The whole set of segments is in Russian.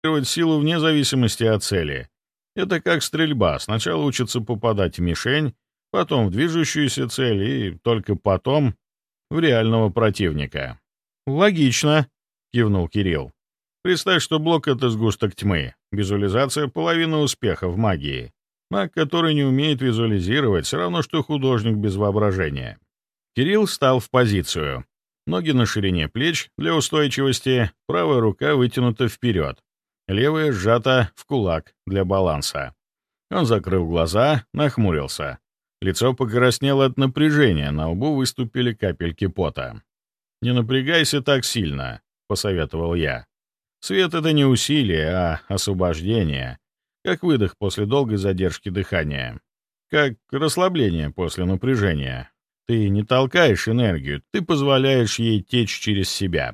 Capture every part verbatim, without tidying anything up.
силу вне зависимости от цели. Это как стрельба. Сначала учатся попадать в мишень, потом в движущуюся цель и только потом в реального противника. «Логично», — кивнул Кирилл. «Представь, что блок — это сгусток тьмы. Визуализация — половина успеха в магии. Маг, который не умеет визуализировать, все равно, что художник без воображения». Кирилл встал в позицию. Ноги на ширине плеч для устойчивости, правая рука вытянута вперед, левая сжата в кулак для баланса. Он закрыл глаза, нахмурился. Лицо покраснело от напряжения, на лбу выступили капельки пота. «Не напрягайся так сильно», — посоветовал я. «Свет — это не усилие, а освобождение, как выдох после долгой задержки дыхания, как расслабление после напряжения. Ты не толкаешь энергию, ты позволяешь ей течь через себя».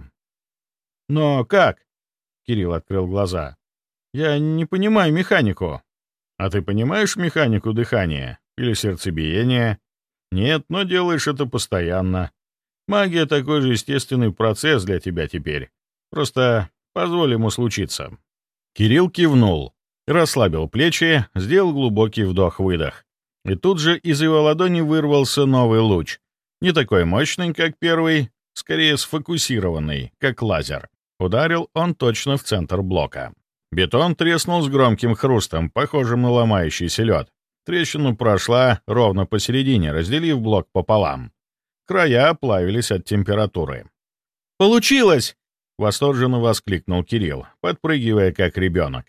«Но как?» — Кирилл открыл глаза. «Я не понимаю механику». «А ты понимаешь механику дыхания? Или сердцебиения?» «Нет, но делаешь это постоянно. Магия — такой же естественный процесс для тебя теперь. Просто позволь ему случиться». Кирилл кивнул, расслабил плечи, сделал глубокий вдох-выдох. И тут же из его ладони вырвался новый луч. Не такой мощный, как первый, скорее сфокусированный, как лазер. Ударил он точно в центр блока. Бетон треснул с громким хрустом, похожим на ломающийся лед. Трещина прошла ровно посередине, разделив блок пополам. Края оплавились от температуры. «Получилось!» — восторженно воскликнул Кирилл, подпрыгивая как ребенок.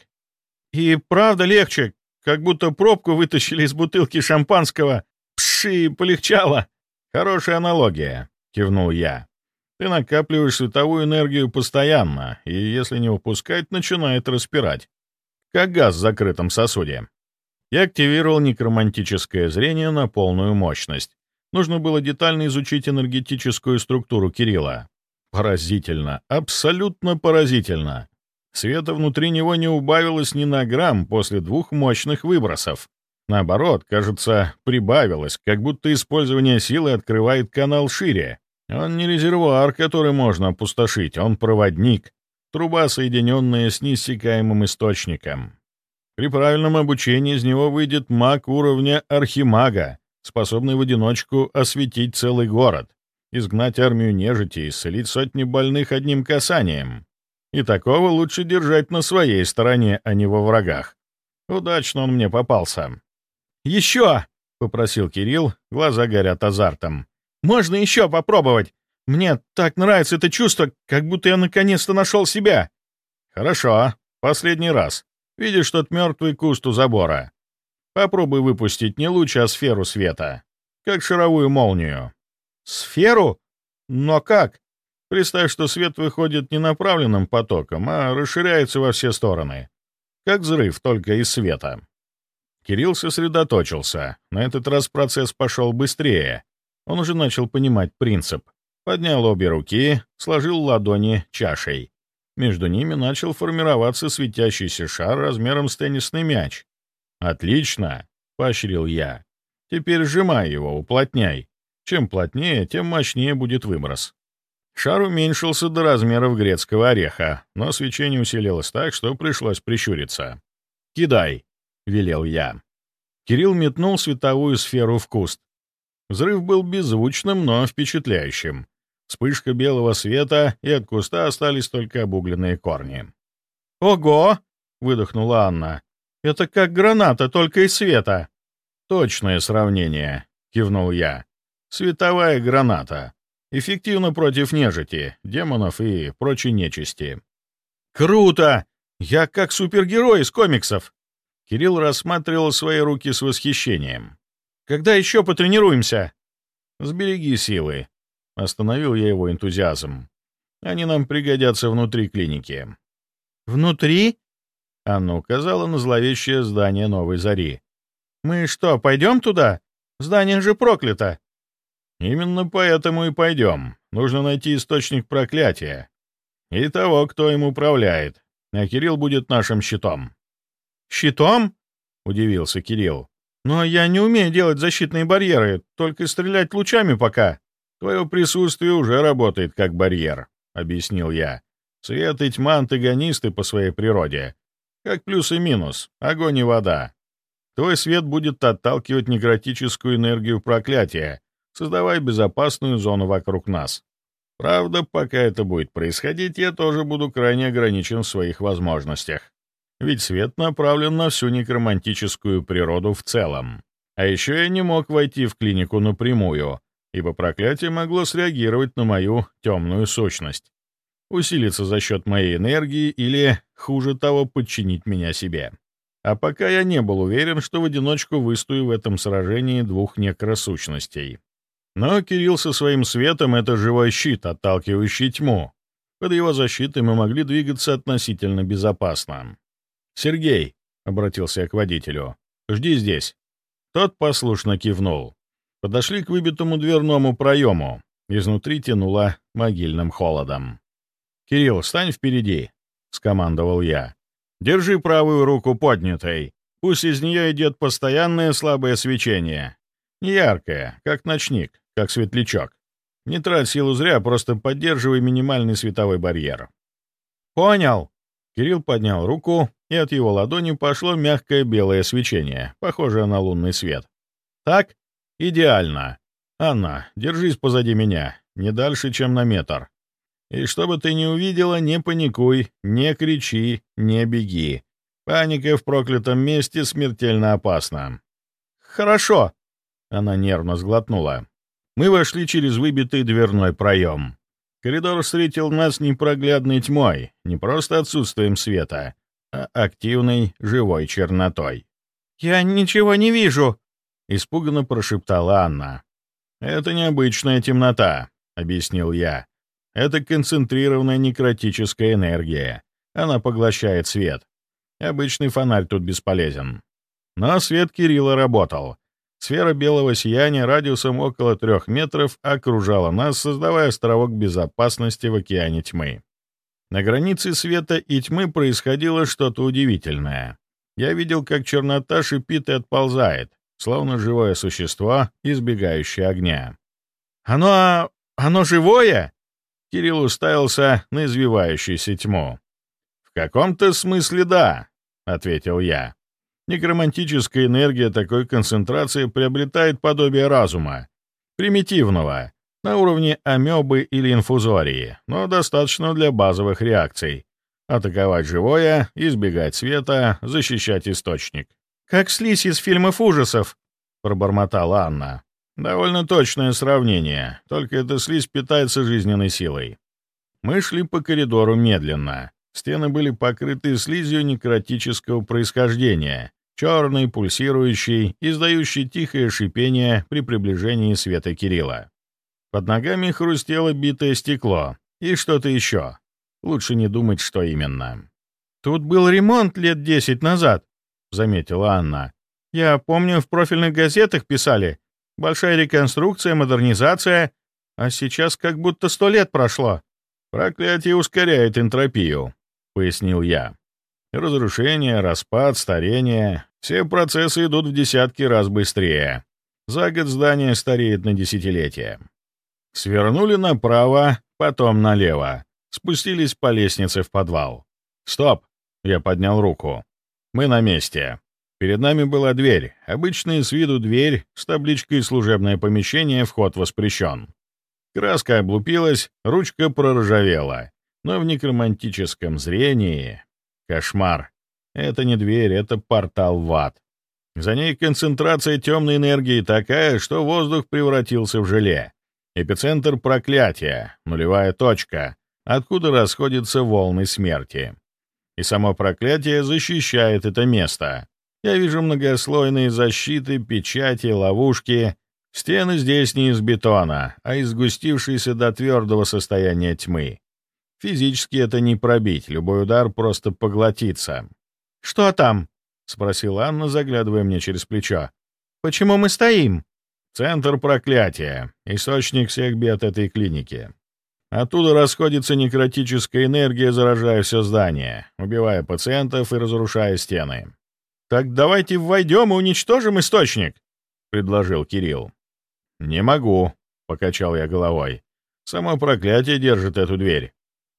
«И правда легче, как будто пробку вытащили из бутылки шампанского. Пши, полегчало!» «Хорошая аналогия», — кивнул я. «Ты накапливаешь световую энергию постоянно, и если не выпускать, начинает распирать. Как газ в закрытом сосуде». Я активировал некромантическое зрение на полную мощность. Нужно было детально изучить энергетическую структуру Кирилла. Поразительно, абсолютно поразительно. Света внутри него не убавилось ни на грамм после двух мощных выбросов. Наоборот, кажется, прибавилось, как будто использование силы открывает канал шире. Он не резервуар, который можно опустошить, он проводник, труба, соединенная с неиссякаемым источником. При правильном обучении из него выйдет маг уровня архимага, способный в одиночку осветить целый город, изгнать армию нежити и исцелить сотни больных одним касанием. И такого лучше держать на своей стороне, а не во врагах. Удачно он мне попался. «Еще!» — попросил Кирилл, глаза горят азартом. «Можно еще попробовать? Мне так нравится это чувство, как будто я наконец-то нашел себя». «Хорошо, последний раз. Видишь тот мертвый куст у забора? Попробуй выпустить не луч, а сферу света, как шаровую молнию». «Сферу? Но как?» «Представь, что свет выходит не направленным потоком, а расширяется во все стороны. Как взрыв, только из света». Кирилл сосредоточился. На этот раз процесс пошел быстрее. Он уже начал понимать принцип. Поднял обе руки, сложил ладони чашей. Между ними начал формироваться светящийся шар размером с теннисный мяч. «Отлично!» — поощрил я. «Теперь сжимай его, уплотняй. Чем плотнее, тем мощнее будет выброс». Шар уменьшился до размеров грецкого ореха, но свечение усилилось так, что пришлось прищуриться. «Кидай!» — велел я. Кирилл метнул световую сферу в куст. Взрыв был беззвучным, но впечатляющим. Вспышка белого света, и от куста остались только обугленные корни. «Ого!» — выдохнула Анна. «Это как граната, только из света». «Точное сравнение», — кивнул я. «Световая граната. Эффективно против нежити, демонов и прочей нечисти». «Круто! Я как супергерой из комиксов!» Кирилл рассматривал свои руки с восхищением. «Когда еще потренируемся?» «Сбереги силы», — остановил я его энтузиазм. «Они нам пригодятся внутри клиники». «Внутри?» — Анна указала на зловещее здание Новой Зари. «Мы что, пойдем туда? Здание же проклято!» «Именно поэтому и пойдем. Нужно найти источник проклятия и того, кто им управляет, а Кирилл будет нашим щитом». «Щитом?» — удивился Кирилл. «Но я не умею делать защитные барьеры, только стрелять лучами пока». «Твое присутствие уже работает как барьер», — объяснил я. Свет и тьма — антагонисты по своей природе. Как плюс и минус, огонь и вода. Твой свет будет отталкивать некротическую энергию проклятия, создавая безопасную зону вокруг нас. Правда, пока это будет происходить, я тоже буду крайне ограничен в своих возможностях. Ведь свет направлен на всю некромантическую природу в целом. А еще я не мог войти в клинику напрямую, ибо проклятие могло среагировать на мою темную сущность, усилиться за счет моей энергии или, хуже того, подчинить меня себе. А пока я не был уверен, что в одиночку выстою в этом сражении двух некросущностей. Но Кирилл со своим светом — это живой щит, отталкивающий тьму. Под его защитой мы могли двигаться относительно безопасно. «Сергей», — обратился я к водителю, — «жди здесь». Тот послушно кивнул. Подошли к выбитому дверному проему. Изнутри тянуло могильным холодом. «Кирилл, стань впереди», — скомандовал я. «Держи правую руку поднятой. Пусть из нее идет постоянное слабое свечение. Не яркое, как ночник, как светлячок. Не трать силу зря, просто поддерживай минимальный световой барьер». «Понял». Кирилл поднял руку, и от его ладони пошло мягкое белое свечение, похожее на лунный свет. «Так? Идеально. Анна, держись позади меня, не дальше, чем на метр. И чтобы ты не увидела, не паникуй, не кричи, не беги. Паника в проклятом месте смертельно опасна». «Хорошо», — она нервно сглотнула. Мы вошли через выбитый дверной проем. Коридор встретил нас непроглядной тьмой, не просто отсутствием света, а активной, живой чернотой. «Я ничего не вижу», — испуганно прошептала Анна. «Это необычная темнота», — объяснил я. «Это концентрированная некротическая энергия. Она поглощает свет. Обычный фонарь тут бесполезен». Но свет Кирилла работал. Сфера белого сияния радиусом около трех метров окружала нас, создавая островок безопасности в океане тьмы. На границе света и тьмы происходило что-то удивительное. Я видел, как чернота шипит и отползает, словно живое существо, избегающее огня. «Оно... оно живое?» Кирилл уставился на извивающуюся тьму. «В каком-то смысле да», — ответил я. Некромантическая энергия такой концентрации приобретает подобие разума, примитивного, на уровне амебы или инфузории, но достаточно для базовых реакций. Атаковать живое, избегать света, защищать источник. «Как слизь из фильмов ужасов», — пробормотала Анна. «Довольно точное сравнение, только эта слизь питается жизненной силой». Мы шли по коридору медленно. Стены были покрыты слизью некротического происхождения, черный, пульсирующий, издающий тихое шипение при приближении света Кирилла. Под ногами хрустело битое стекло и что-то еще. Лучше не думать, что именно. «Тут был ремонт лет десять назад», — заметила Анна. «Я помню, в профильных газетах писали. Большая реконструкция, модернизация, а сейчас как будто сто лет прошло». «Проклятие ускоряет энтропию», — пояснил я. «Разрушение, распад, старение — все процессы идут в десятки раз быстрее. За год здание стареет на десятилетия». Свернули направо, потом налево. Спустились по лестнице в подвал. «Стоп!» — я поднял руку. «Мы на месте». Перед нами была дверь, обычная с виду дверь с табличкой «Служебное помещение, вход воспрещен». Краска облупилась, ручка проржавела, но в некромантическом зрении — кошмар. Это не дверь, это портал в ад. За ней концентрация темной энергии такая, что воздух превратился в желе. Эпицентр проклятия, нулевая точка, откуда расходятся волны смерти. И само проклятие защищает это место. Я вижу многослойные защиты, печати, ловушки. Стены здесь не из бетона, а из сгустившейся до твердого состояния тьмы. Физически это не пробить, любой удар просто поглотится. «Что там?» — спросила Анна, заглядывая мне через плечо. «Почему мы стоим?» «Центр проклятия, источник всех бед этой клиники. Оттуда расходится некротическая энергия, заражая все здание, убивая пациентов и разрушая стены». «Так давайте войдем и уничтожим источник», — предложил Кирилл. «Не могу», — покачал я головой. «Само проклятие держит эту дверь.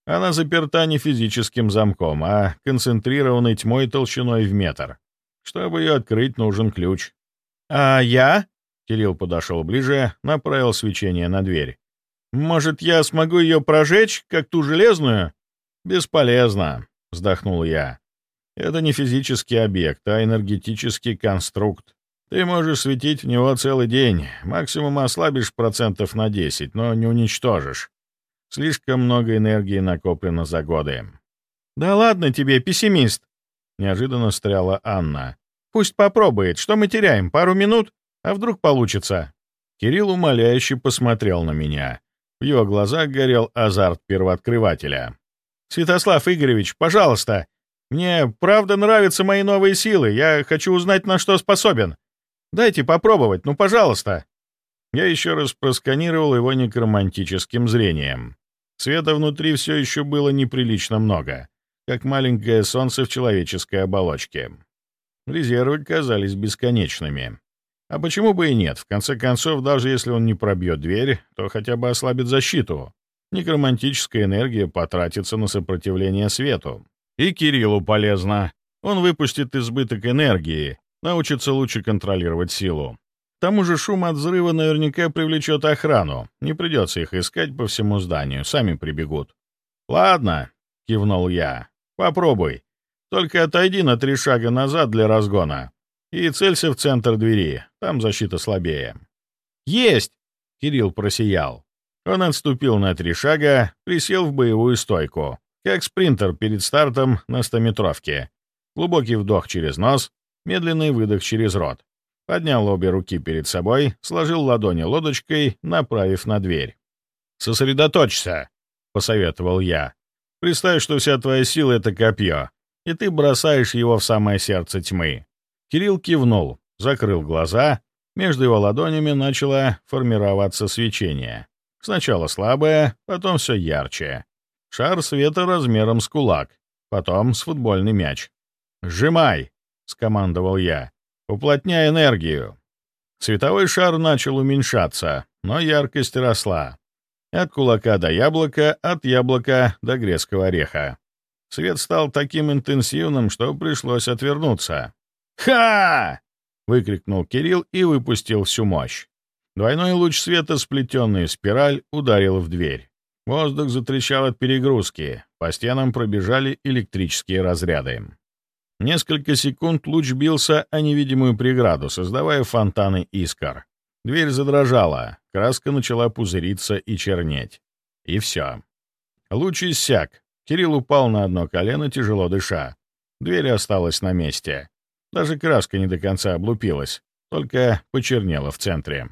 Она заперта не физическим замком, а концентрированной тьмой толщиной в метр. Чтобы ее открыть, нужен ключ. «А я?» — Кирилл подошел ближе, направил свечение на дверь. «Может, я смогу ее прожечь, как ту железную?» «Бесполезно», — вздохнул я. «Это не физический объект, а энергетический конструкт. Ты можешь светить в него целый день, максимум ослабишь процентов на десять, но не уничтожишь. Слишком много энергии накоплено за годы». «Да ладно тебе, пессимист!» — неожиданно встряла Анна. «Пусть попробует. Что мы теряем? Пару минут? А вдруг получится?» Кирилл умоляюще посмотрел на меня. В его глазах горел азарт первооткрывателя. «Святослав Игоревич, пожалуйста! Мне правда нравятся мои новые силы. Я хочу узнать, на что способен. Дайте попробовать, ну, пожалуйста!» Я еще раз просканировал его некромантическим зрением. Света внутри все еще было неприлично много, как маленькое солнце в человеческой оболочке. Резервы казались бесконечными. А почему бы и нет? В конце концов, даже если он не пробьет дверь, то хотя бы ослабит защиту. Некромантическая энергия потратится на сопротивление свету. И Кириллу полезно. Он выпустит избыток энергии, научится лучше контролировать силу. К тому же шум от взрыва наверняка привлечет охрану. Не придется их искать по всему зданию, сами прибегут. «Ладно», — кивнул я, — «попробуй. Только отойди на три шага назад для разгона и целься в центр двери, там защита слабее». «Есть!» — Кирилл просиял. Он отступил на три шага, присел в боевую стойку, как спринтер перед стартом на стометровке. Глубокий вдох через нос, медленный выдох через рот. Поднял обе руки перед собой, сложил ладони лодочкой, направив на дверь. «Сосредоточься», — посоветовал я. «Представь, что вся твоя сила — это копье, и ты бросаешь его в самое сердце тьмы». Кирилл кивнул, закрыл глаза, между его ладонями начало формироваться свечение. Сначала слабое, потом все ярче. Шар света размером с кулак, потом с футбольный мяч. «Сжимай», — скомандовал я. «Уплотняй энергию». Световой шар начал уменьшаться, но яркость росла. От кулака до яблока, от яблока до грецкого ореха. Свет стал таким интенсивным, что пришлось отвернуться. «Ха!» — выкрикнул Кирилл и выпустил всю мощь. Двойной луч света, сплетенный в спираль, ударил в дверь. Воздух затрещал от перегрузки, по стенам пробежали электрические разряды. Несколько секунд луч бился о невидимую преграду, создавая фонтаны искр. Дверь задрожала, краска начала пузыриться и чернеть. И все. Луч иссяк. Кирилл упал на одно колено, тяжело дыша. Дверь осталась на месте. Даже краска не до конца облупилась, только почернела в центре.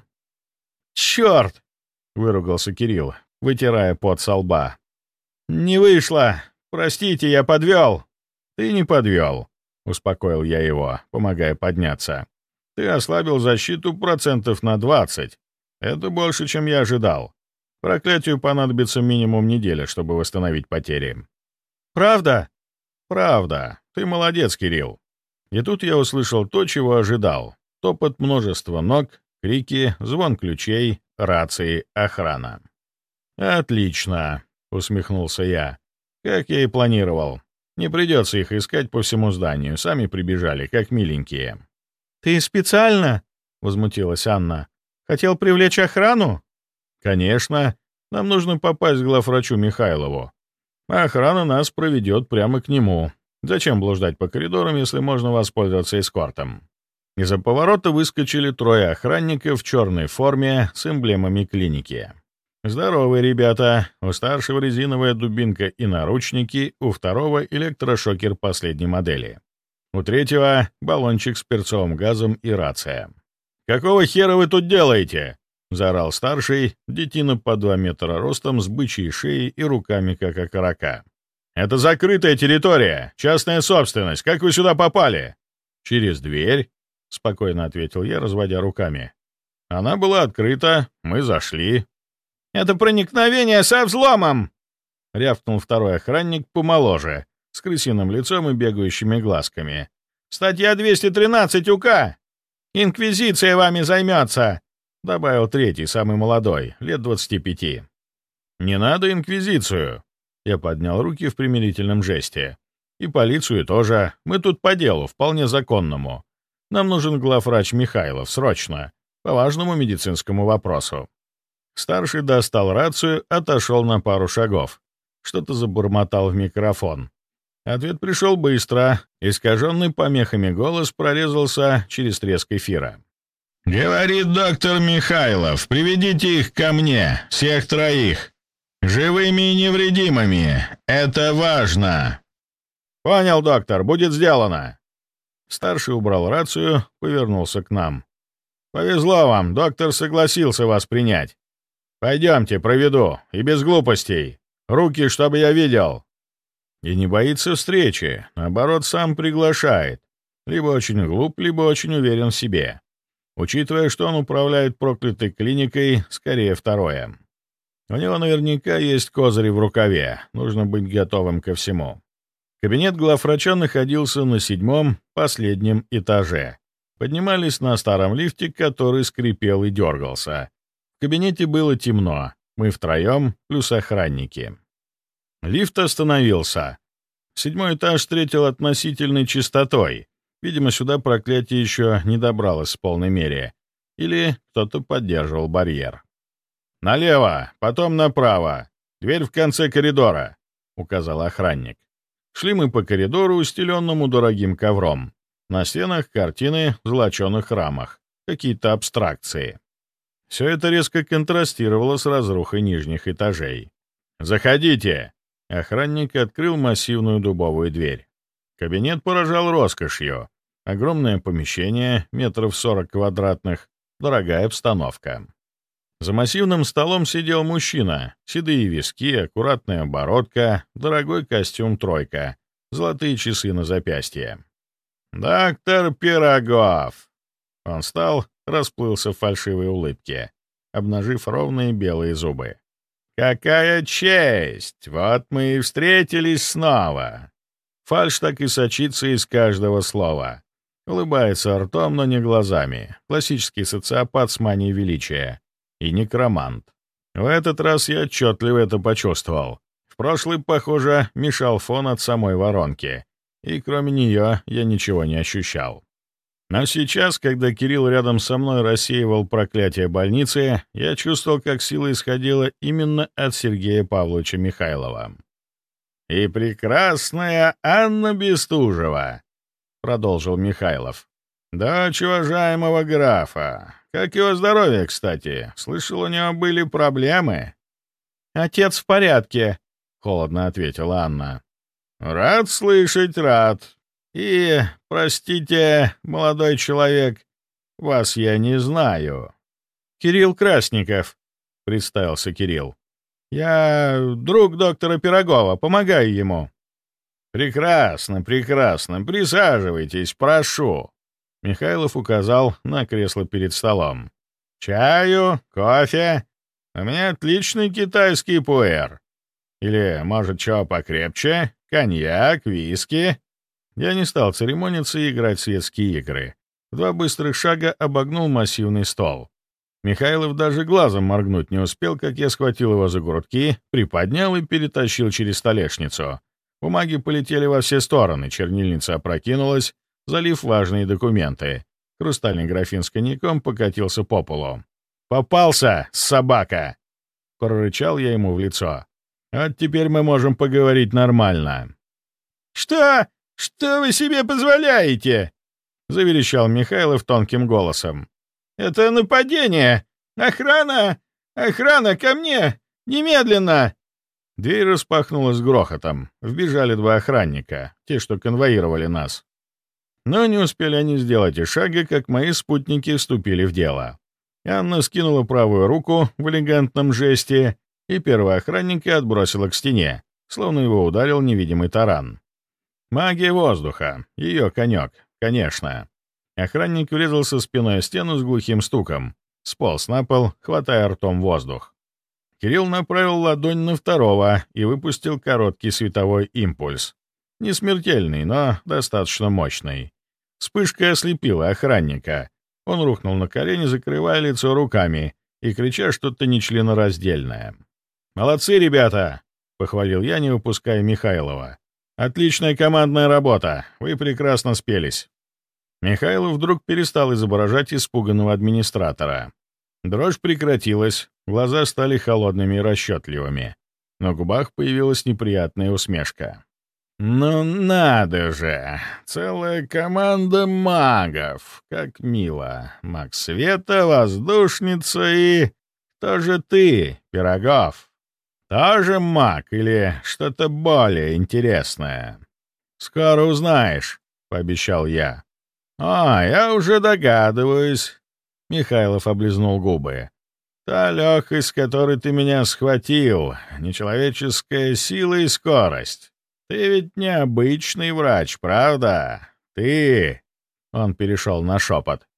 «Черт!» — выругался Кирилл, вытирая пот со лба. «Не вышло! Простите, я подвел!» «Ты не подвел», — успокоил я его, помогая подняться. «Ты ослабил защиту процентов на двадцать. Это больше, чем я ожидал. Проклятию понадобится минимум неделя, чтобы восстановить потери». «Правда?» «Правда. Ты молодец, Кирилл». И тут я услышал то, чего ожидал. Топот множества ног, крики, звон ключей, рации, охрана. «Отлично», — усмехнулся я. «Как я и планировал. Не придется их искать по всему зданию, сами прибежали, как миленькие». «Ты специально?» — возмутилась Анна. «Хотел привлечь охрану?» «Конечно. Нам нужно попасть к главврачу Михайлову. А охрана нас проведет прямо к нему. Зачем блуждать по коридорам, если можно воспользоваться эскортом?» Из-за поворота выскочили трое охранников в черной форме с эмблемами клиники. Здоровые ребята. У старшего резиновая дубинка и наручники, у второго электрошокер последней модели. У третьего баллончик с перцовым газом и рация. «Какого хера вы тут делаете?» — заорал старший, детина по два метра ростом, с бычьей шеей и руками, как окорока. «Это закрытая территория, частная собственность. Как вы сюда попали?» «Через дверь», — спокойно ответил я, разводя руками. «Она была открыта, мы зашли». «Это проникновение со взломом!» — рявкнул второй охранник помоложе, с крысиным лицом и бегающими глазками. «Статья двести тринадцать УК! Инквизиция вами займется!» — добавил третий, самый молодой, лет двадцати пяти. «Не надо инквизицию!» Я поднял руки в примирительном жесте. «И полицию тоже. Мы тут по делу, вполне законному. Нам нужен главврач Михайлов, срочно, по важному медицинскому вопросу». Старший достал рацию, отошел на пару шагов. Что-то забормотал в микрофон. Ответ пришел быстро. Искаженный помехами голос прорезался через треск эфира. «Говорит доктор Михайлов, приведите их ко мне, всех троих. Живыми и невредимыми. Это важно». «Понял, доктор, будет сделано». Старший убрал рацию, повернулся к нам. «Повезло вам, доктор согласился вас принять. Пойдемте, проведу, и без глупостей. Руки, чтобы я видел». И не боится встречи, наоборот, сам приглашает. Либо очень глуп, либо очень уверен в себе. Учитывая, что он управляет проклятой клиникой, скорее второе. У него наверняка есть козыри в рукаве, нужно быть готовым ко всему. Кабинет главврача находился на седьмом, последнем этаже. Поднимались на старом лифте, который скрипел и дергался. В кабинете было темно, мы втроем, плюс охранники. Лифт остановился. Седьмой этаж встретил относительной чистотой. Видимо, сюда проклятие еще не добралось в полной мере. Или кто-то поддерживал барьер. «Налево, потом направо. Дверь в конце коридора», — указал охранник. Шли мы по коридору, устеленному дорогим ковром. На стенах картины в золоченых рамах, какие-то абстракции. Все это резко контрастировало с разрухой нижних этажей. «Заходите!» Охранник открыл массивную дубовую дверь. Кабинет поражал роскошью. Огромное помещение, метров сорок квадратных, дорогая обстановка. За массивным столом сидел мужчина, седые виски, аккуратная бородка, дорогой костюм «тройка», золотые часы на запястье. «Доктор Пирогов!» Он встал, расплылся в фальшивой улыбке, обнажив ровные белые зубы. «Какая честь! Вот мы и встретились снова!» Фальшь так и сочится из каждого слова. Улыбается ртом, но не глазами. Классический социопат с манией величия. И некромант. В этот раз я отчетливо это почувствовал. В прошлый, похоже, мешал фон от самой воронки. И кроме нее я ничего не ощущал. Но сейчас, когда Кирилл рядом со мной рассеивал проклятие больницы, я чувствовал, как сила исходила именно от Сергея Павловича Михайлова. «И прекрасная Анна Бестужева», — продолжил Михайлов. «Дочь уважаемого графа. Как его здоровье, кстати? Слышал, у него были проблемы?» «Отец в порядке», — холодно ответила Анна. «Рад слышать, рад. И, простите, молодой человек, вас я не знаю». «Кирилл Красников», — представился Кирилл. «Я друг доктора Пирогова, помогаю ему». «Прекрасно, прекрасно. Присаживайтесь, прошу». Михайлов указал на кресло перед столом. «Чаю? Кофе? У меня отличный китайский пуэр. Или, может, чего покрепче? Коньяк, виски?» Я не стал церемониться и играть в светские игры. В два быстрых шага обогнул массивный стол. Михайлов даже глазом моргнуть не успел, как я схватил его за грудки, приподнял и перетащил через столешницу. Бумаги полетели во все стороны, чернильница опрокинулась, залив важные документы. Хрустальный графин с коньяком покатился по полу. «Попался, собака!» — прорычал я ему в лицо. «Вот теперь мы можем поговорить нормально». «Что? Что вы себе позволяете?» — заверещал Михайлов тонким голосом. «Это нападение! Охрана! Охрана, ко мне! Немедленно!» Дверь распахнулась с грохотом. Вбежали два охранника, те, что конвоировали нас. Но не успели они сделать и шага, как мои спутники вступили в дело. Анна скинула правую руку в элегантном жесте, и первого охранника отбросила к стене, словно его ударил невидимый таран. Магия воздуха, ее конек, конечно. Охранник врезался спиной в стену с глухим стуком, сполз на пол, хватая ртом воздух. Кирилл направил ладонь на второго и выпустил короткий световой импульс. Не смертельный, но достаточно мощный. Вспышка ослепила охранника. Он рухнул на колени, закрывая лицо руками и крича что-то нечленораздельное. «Молодцы, ребята!» — похвалил я, не выпуская Михайлова. «Отличная командная работа. Вы прекрасно спелись». Михайлов вдруг перестал изображать испуганного администратора. Дрожь прекратилась, глаза стали холодными и расчетливыми. На губах появилась неприятная усмешка. «Ну надо же! Целая команда магов! Как мило! Маг света, воздушница и... Кто же ты, Пирогов? Тоже маг или что-то более интересное?» «Скоро узнаешь», — пообещал я. «А, я уже догадываюсь», — Михайлов облизнул губы. «Та легкость, с которой ты меня схватил, нечеловеческая сила и скорость. Ты ведь необычный врач, правда? Ты...» Он перешел на шепот.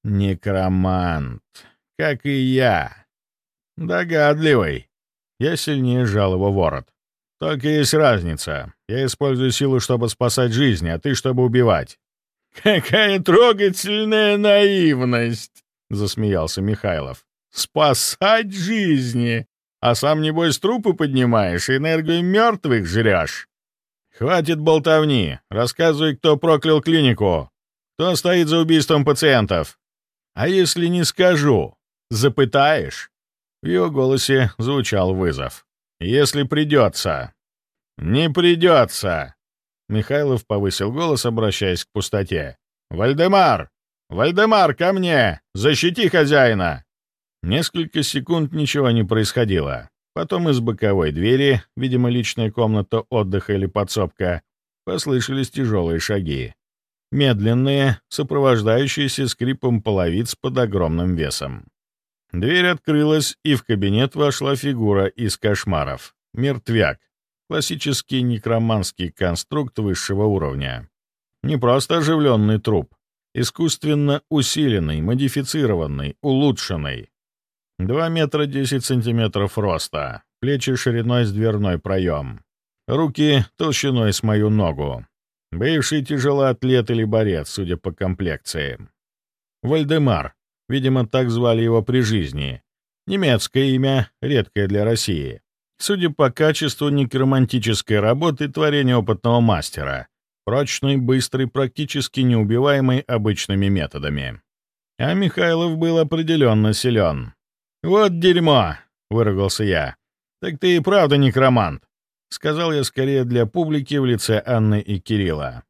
«Некромант, как и я. Догадливый». Я сильнее сжал его ворот. «Только есть разница. Я использую силу, чтобы спасать жизни, а ты, чтобы убивать». «Какая трогательная наивность!» — засмеялся Михайлов. «Спасать жизни! А сам, небось, трупы поднимаешь и энергию мертвых жрешь!» «Хватит болтовни! Рассказывай, кто проклял клинику! Кто стоит за убийством пациентов! А если не скажу, запытаешь?» В его голосе звучал вызов. «Если придется!» «Не придется!» Михайлов повысил голос, обращаясь к пустоте. «Вальдемар! Вальдемар, ко мне! Защити хозяина!» Несколько секунд ничего не происходило. Потом из боковой двери, видимо, личная комната отдыха или подсобка, послышались тяжелые шаги. Медленные, сопровождающиеся скрипом половиц под огромным весом. Дверь открылась, и в кабинет вошла фигура из кошмаров. Мертвяк. Классический некроманский конструкт высшего уровня. Не просто оживленный труп. Искусственно усиленный, модифицированный, улучшенный. Два метра десять сантиметров роста. Плечи шириной с дверной проем. Руки толщиной с мою ногу. Бывший тяжелоатлет или борец, судя по комплекции. Вальдемар. Видимо, так звали его при жизни. Немецкое имя, редкое для России. Судя по качеству некромантической работы, творение опытного мастера. Прочный, быстрый, практически неубиваемый обычными методами. А Михайлов был определенно силен. «Вот дерьмо!» — выругался я. «Так ты и правда некромант!» — сказал я скорее для публики в лице Анны и Кирилла.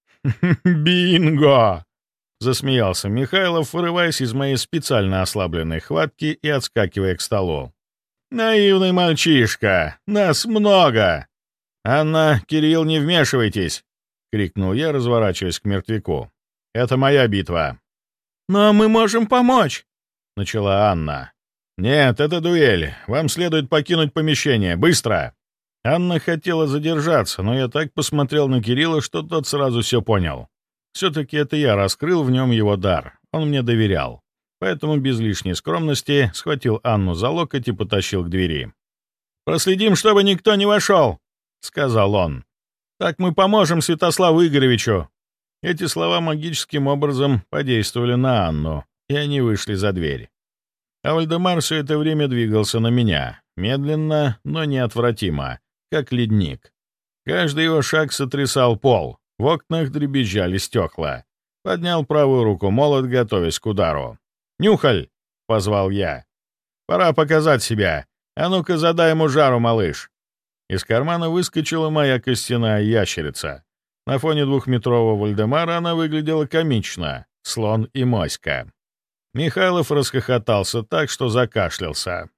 «Бинго!» — засмеялся Михайлов, вырываясь из моей специально ослабленной хватки и отскакивая к столу. «Наивный мальчишка! Нас много!» «Анна, Кирилл, не вмешивайтесь!» — крикнул я, разворачиваясь к мертвяку. «Это моя битва!» «Но мы можем помочь!» — начала Анна. «Нет, это дуэль. Вам следует покинуть помещение. Быстро!» Анна хотела задержаться, но я так посмотрел на Кирилла, что тот сразу все понял. Все-таки это я раскрыл в нем его дар. Он мне доверял. Поэтому без лишней скромности схватил Анну за локоть и потащил к двери. «Проследим, чтобы никто не вошел!» — сказал он. «Так мы поможем Святославу Игоревичу!» Эти слова магическим образом подействовали на Анну, и они вышли за дверь. А Вальдемар все это время двигался на меня, медленно, но неотвратимо, как ледник. Каждый его шаг сотрясал пол, в окнах дребезжали стекла. Поднял правую руку молот, готовясь к удару. «Нюхаль!» — позвал я. «Пора показать себя. А ну-ка, задай ему жару, малыш!» Из кармана выскочила моя костяная ящерица. На фоне двухметрового Вальдемара она выглядела комично. Слон и моська. Михайлов расхохотался так, что закашлялся.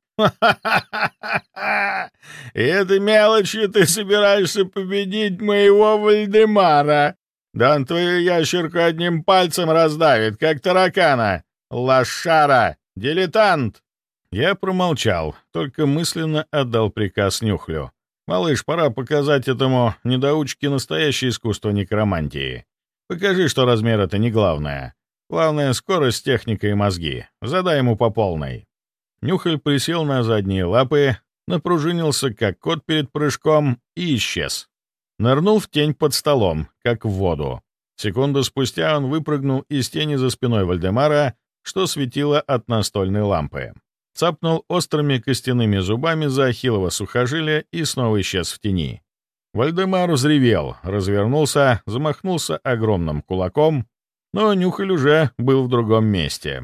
«Ха-ха-ха-ха! И этой мелочью ты собираешься победить моего Вальдемара? Да он твою ящерку одним пальцем раздавит, как таракана! Лошара! Дилетант!» Я промолчал, только мысленно отдал приказ Нюхлю. «Малыш, пора показать этому недоучке настоящее искусство некромантии. Покажи, что размер — это не главное. Главное — скорость, техника и мозги. Задай ему по полной». Нюхаль присел на задние лапы, напружинился, как кот перед прыжком, и исчез. Нырнул в тень под столом, как в воду. Секунду спустя он выпрыгнул из тени за спиной Вальдемара, что светило от настольной лампы. цапнул острыми костяными зубами за ахиллово сухожилие и снова исчез в тени. Вальдемар взревел, развернулся, замахнулся огромным кулаком, но Нюхаль уже был в другом месте.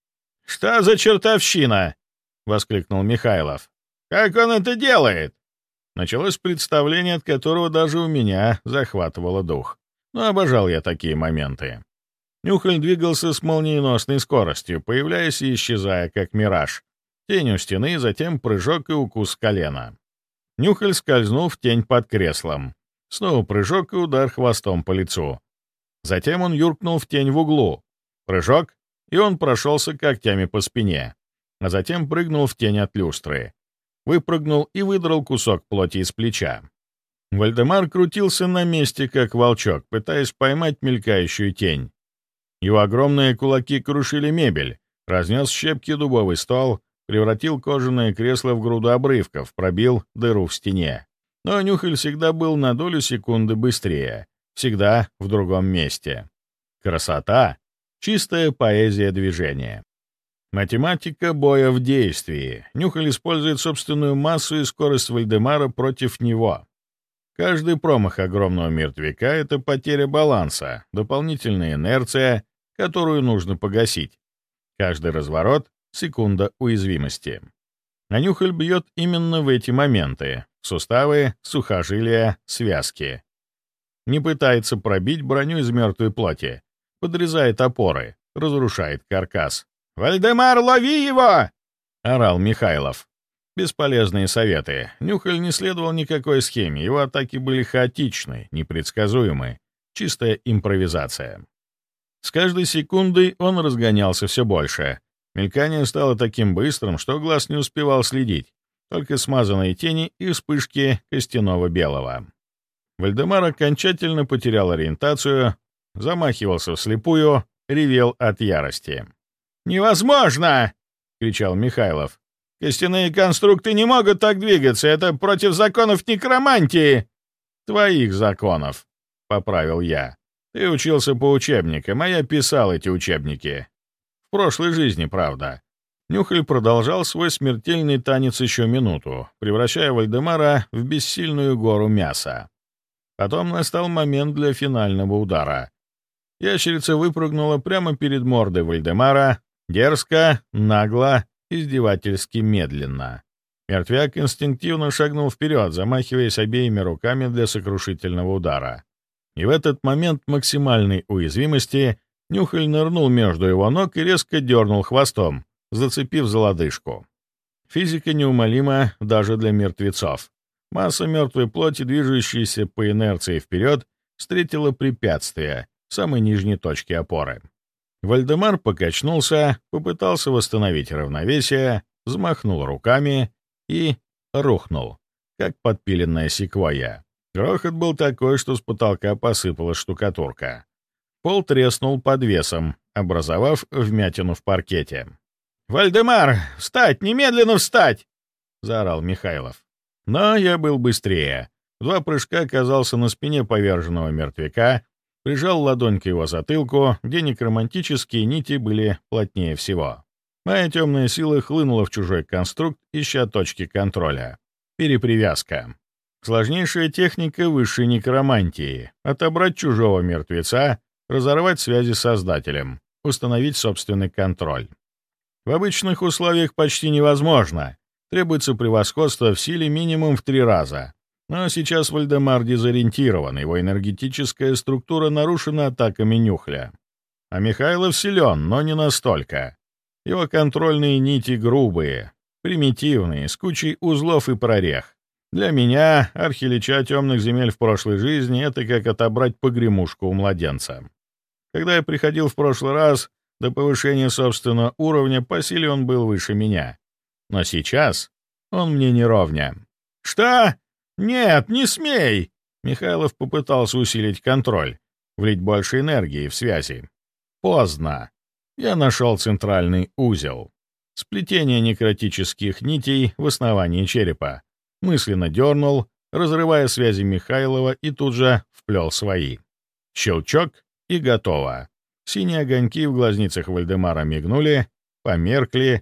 «Что за чертовщина?» — воскликнул Михайлов. «Как он это делает?» Началось представление, от которого даже у меня захватывало дух. Но обожал я такие моменты. Нюхаль двигался с молниеносной скоростью, появляясь и исчезая, как мираж. Тень у стены, затем прыжок и укус колена. Нюхаль скользнул в тень под креслом. Снова прыжок и удар хвостом по лицу. Затем он юркнул в тень в углу. Прыжок, и он прошелся когтями по спине. А затем прыгнул в тень от люстры. Выпрыгнул и выдрал кусок плоти из плеча. Вальдемар крутился на месте, как волчок, пытаясь поймать мелькающую тень. Его огромные кулаки крушили мебель, разнес щепки дубовый стол, превратил кожаное кресло в груду обрывков, пробил дыру в стене. Но Нюхаль всегда был на долю секунды быстрее, всегда в другом месте. Красота — чистая поэзия движения. Математика боя в действии. Нюхаль использует собственную массу и скорость Вальдемара против него. Каждый промах огромного мертвяка — это потеря баланса, дополнительная инерция, которую нужно погасить. Каждый разворот — секунда уязвимости. А Нюхаль бьет именно в эти моменты — суставы, сухожилия, связки. Не пытается пробить броню из мертвой плоти, подрезает опоры, разрушает каркас. «Вальдемар, лови его!» — орал Михайлов. Бесполезные советы. Нюхаль не следовал никакой схеме, его атаки были хаотичны, непредсказуемы, чистая импровизация. С каждой секундой он разгонялся все больше. Мелькание стало таким быстрым, что глаз не успевал следить, только смазанные тени и вспышки костяного белого. Вальдемар окончательно потерял ориентацию, замахивался вслепую, ревел от ярости. «Невозможно!» — кричал Михайлов. «Костяные конструкты не могут так двигаться, это против законов некромантии!» «Твоих законов», — поправил я. «Ты учился по учебникам, а я писал эти учебники. В прошлой жизни, правда». Нюхаль продолжал свой смертельный танец еще минуту, превращая Вальдемара в бессильную гору мяса. Потом настал момент для финального удара. Ящерица выпрыгнула прямо перед мордой Вальдемара, дерзко, нагло, издевательски медленно. Мертвяк инстинктивно шагнул вперед, замахиваясь обеими руками для сокрушительного удара. И в этот момент максимальной уязвимости Нюхаль нырнул между его ног и резко дернул хвостом, зацепив за лодыжку. Физика неумолима даже для мертвецов. Масса мертвой плоти, движущаяся по инерции вперед, встретила препятствие в самой нижней точке опоры. Вальдемар покачнулся, попытался восстановить равновесие, взмахнул руками и рухнул, как подпиленная секвойя. Грохот был такой, что с потолка посыпалась штукатурка. Пол треснул под весом, образовав вмятину в паркете. «Вальдемар, встать! Немедленно встать!» — заорал Михайлов. Но я был быстрее. В два прыжка оказался на спине поверженного мертвяка, прижал ладонь к его затылку, где некромантические нити были плотнее всего. Моя темная сила хлынула в чужой конструкт, ища точки контроля. Перепривязка. Сложнейшая техника высшей некромантии — отобрать чужого мертвеца, разорвать связи с Создателем, установить собственный контроль. В обычных условиях почти невозможно. Требуется превосходство в силе минимум в три раза. Но сейчас Вальдемар дезориентирован, его энергетическая структура нарушена атаками Нюхля. А Михайлов силен, но не настолько. Его контрольные нити грубые, примитивные, с кучей узлов и прорех. Для меня, архилича темных земель в прошлой жизни, это как отобрать погремушку у младенца. Когда я приходил в прошлый раз, до повышения собственного уровня по силе он был выше меня. Но сейчас он мне не ровня. «Что? Нет, не смей!» Михайлов попытался усилить контроль, влить больше энергии в связи. Поздно. Я нашел центральный узел. Сплетение некротических нитей в основании черепа. Мысленно дернул, разрывая связи Михайлова, и тут же вплел свои. Щелчок — и готово. Синие огоньки в глазницах Вальдемара мигнули, померкли,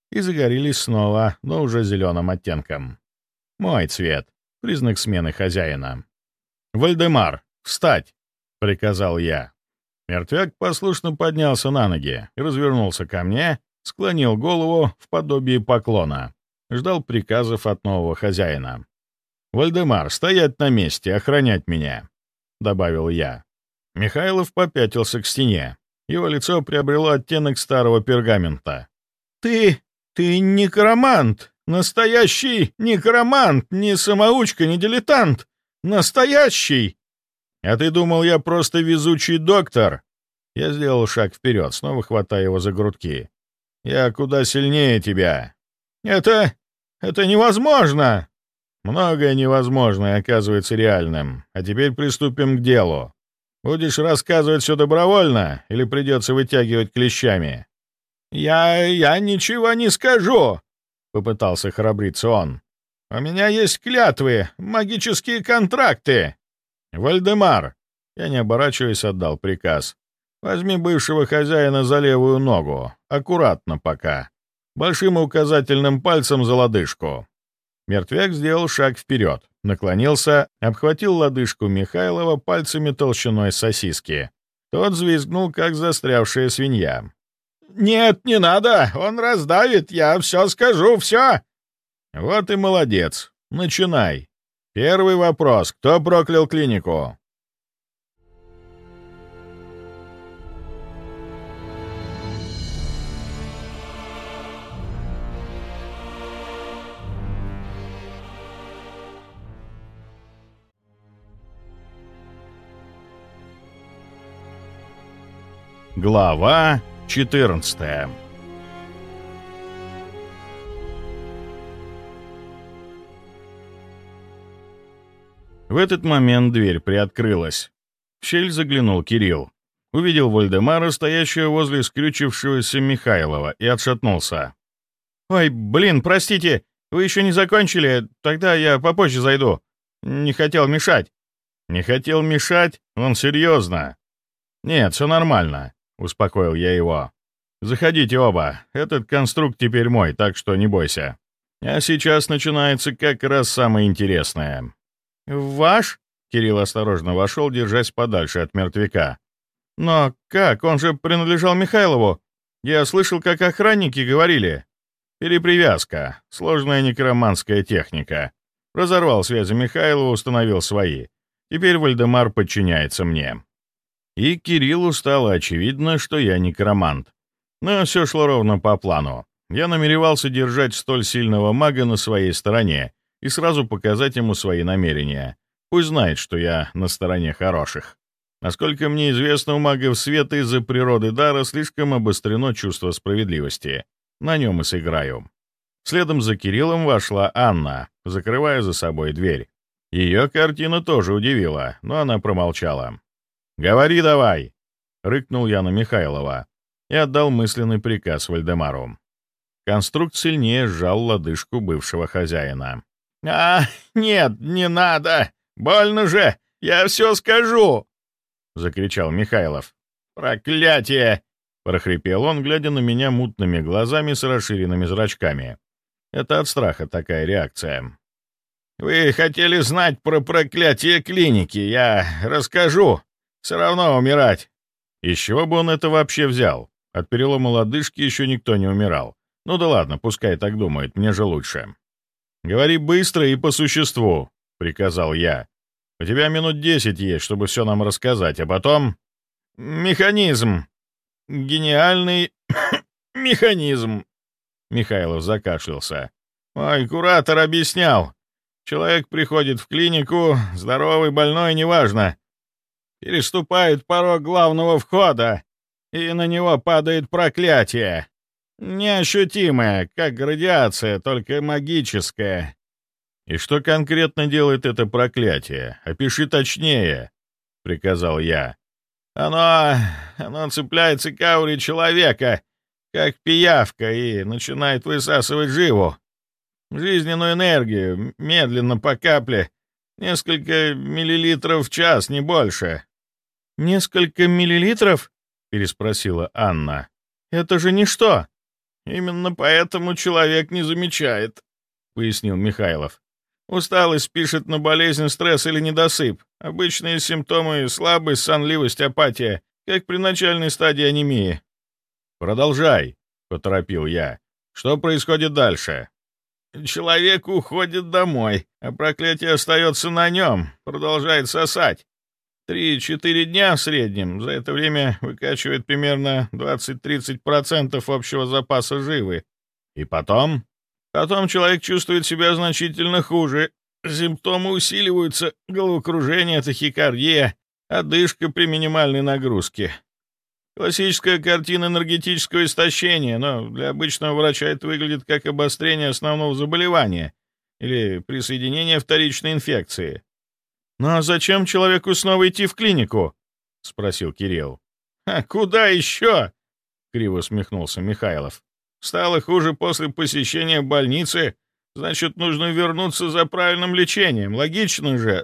и загорелись снова, но уже зеленым оттенком. Мой цвет. Признак смены хозяина. «Вальдемар, встать!» — приказал я. Мертвяк послушно поднялся на ноги и развернулся ко мне, склонил голову в подобии поклона. Ждал приказов от нового хозяина. «Вальдемар, стоять на месте, охранять меня!» — добавил я. Михайлов попятился к стене. Его лицо приобрело оттенок старого пергамента. «Ты... ты некромант! Настоящий некромант! Не самоучка, не дилетант! Настоящий!» «А ты думал, я просто везучий доктор?» Я сделал шаг вперед, снова хватая его за грудки. «Я куда сильнее тебя!» «Это... это невозможно!» «Многое невозможное оказывается реальным. А теперь приступим к делу. Будешь рассказывать все добровольно или придется вытягивать клещами?» «Я... я ничего не скажу!» — попытался храбриться он. «У меня есть клятвы, магические контракты!» «Вальдемар!» — я, не оборачиваясь, отдал приказ. «Возьми бывшего хозяина за левую ногу. Аккуратно пока. Большим и указательным пальцем за лодыжку». Мертвяк сделал шаг вперед, наклонился, обхватил лодыжку Михайлова пальцами толщиной сосиски. Тот взвизгнул, как застрявшая свинья. «Нет, не надо! Он раздавит! Я все скажу, все!» «Вот и молодец! Начинай! Первый вопрос. Кто проклял клинику?» Глава четырнадцатая. В этот момент дверь приоткрылась. В щель заглянул Кирилл. Увидел Вальдемара, стоящего возле скрючившегося Михайлова, и отшатнулся. «Ой, блин, простите, вы еще не закончили? Тогда я попозже зайду. Не хотел мешать». «Не хотел мешать? Он серьезно?» «Нет, все нормально», — успокоил я его. «Заходите оба. Этот конструкт теперь мой, так что не бойся. А сейчас начинается как раз самое интересное». «Ваш?» — Кирилл осторожно вошел, держась подальше от мертвяка. «Но как? Он же принадлежал Михайлову. Я слышал, как охранники говорили». «Перепривязка. Сложная некроманская техника. Разорвал связи Михайлова, установил свои. Теперь Вальдемар подчиняется мне». И Кириллу стало очевидно, что я некромант. Но все шло ровно по плану. Я намеревался держать столь сильного мага на своей стороне и сразу показать ему свои намерения. Пусть знает, что я на стороне хороших. Насколько мне известно, у магов света из-за природы дара слишком обострено чувство справедливости. На нем и сыграю. Следом за Кириллом вошла Анна, закрывая за собой дверь. Ее картина тоже удивила, но она промолчала. «Говори давай!» — рыкнул я на Михайлова и отдал мысленный приказ Вальдемару. Конструкт сильнее сжал лодыжку бывшего хозяина. «А, нет, не надо! Больно же! Я все скажу!» — закричал Михайлов. «Проклятие!» — прохрипел он, глядя на меня мутными глазами с расширенными зрачками. Это от страха такая реакция. «Вы хотели знать про проклятие клиники? Я расскажу. Все равно умирать». Из чего бы он это вообще взял? От перелома лодыжки еще никто не умирал. Ну да ладно, пускай так думает, мне же лучше. «Говори быстро и по существу», — приказал я. «У тебя минут десять есть, чтобы все нам рассказать, а потом...» «Механизм. Гениальный механизм». Михайлов закашлялся. «Мой куратор объяснял. Человек приходит в клинику, здоровый, больной, неважно. Переступает порог главного входа, и на него падает проклятие. Неощутимое, как радиация, только магическое». «И что конкретно делает это проклятие? Опиши точнее», — приказал я. «Оно... оно цепляется к ауре человека, как пиявка, и начинает высасывать живу. Жизненную энергию, медленно, по капле, несколько миллилитров в час, не больше». «Несколько миллилитров?» — переспросила Анна. «Это же ничто!» «Именно поэтому человек не замечает», — пояснил Михайлов. «Усталость пишет на болезнь, стресс или недосып. Обычные симптомы — слабость, сонливость, апатия, как при начальной стадии анемии». «Продолжай», — поторопил я. «Что происходит дальше?» «Человек уходит домой, а проклятие остается на нем, продолжает сосать. Три-четыре дня в среднем, за это время выкачивает примерно двадцать-тридцать процентов общего запаса живы. И потом? Потом человек чувствует себя значительно хуже. Симптомы усиливаются: головокружение, тахикардия, одышка при минимальной нагрузке. Классическая картина энергетического истощения, но для обычного врача это выглядит как обострение основного заболевания или присоединение вторичной инфекции. «Ну а зачем человеку снова идти в клинику?» — спросил Кирилл. «А куда еще?» — криво усмехнулся Михайлов. «Стало хуже после посещения больницы, значит, нужно вернуться за правильным лечением. Логично же.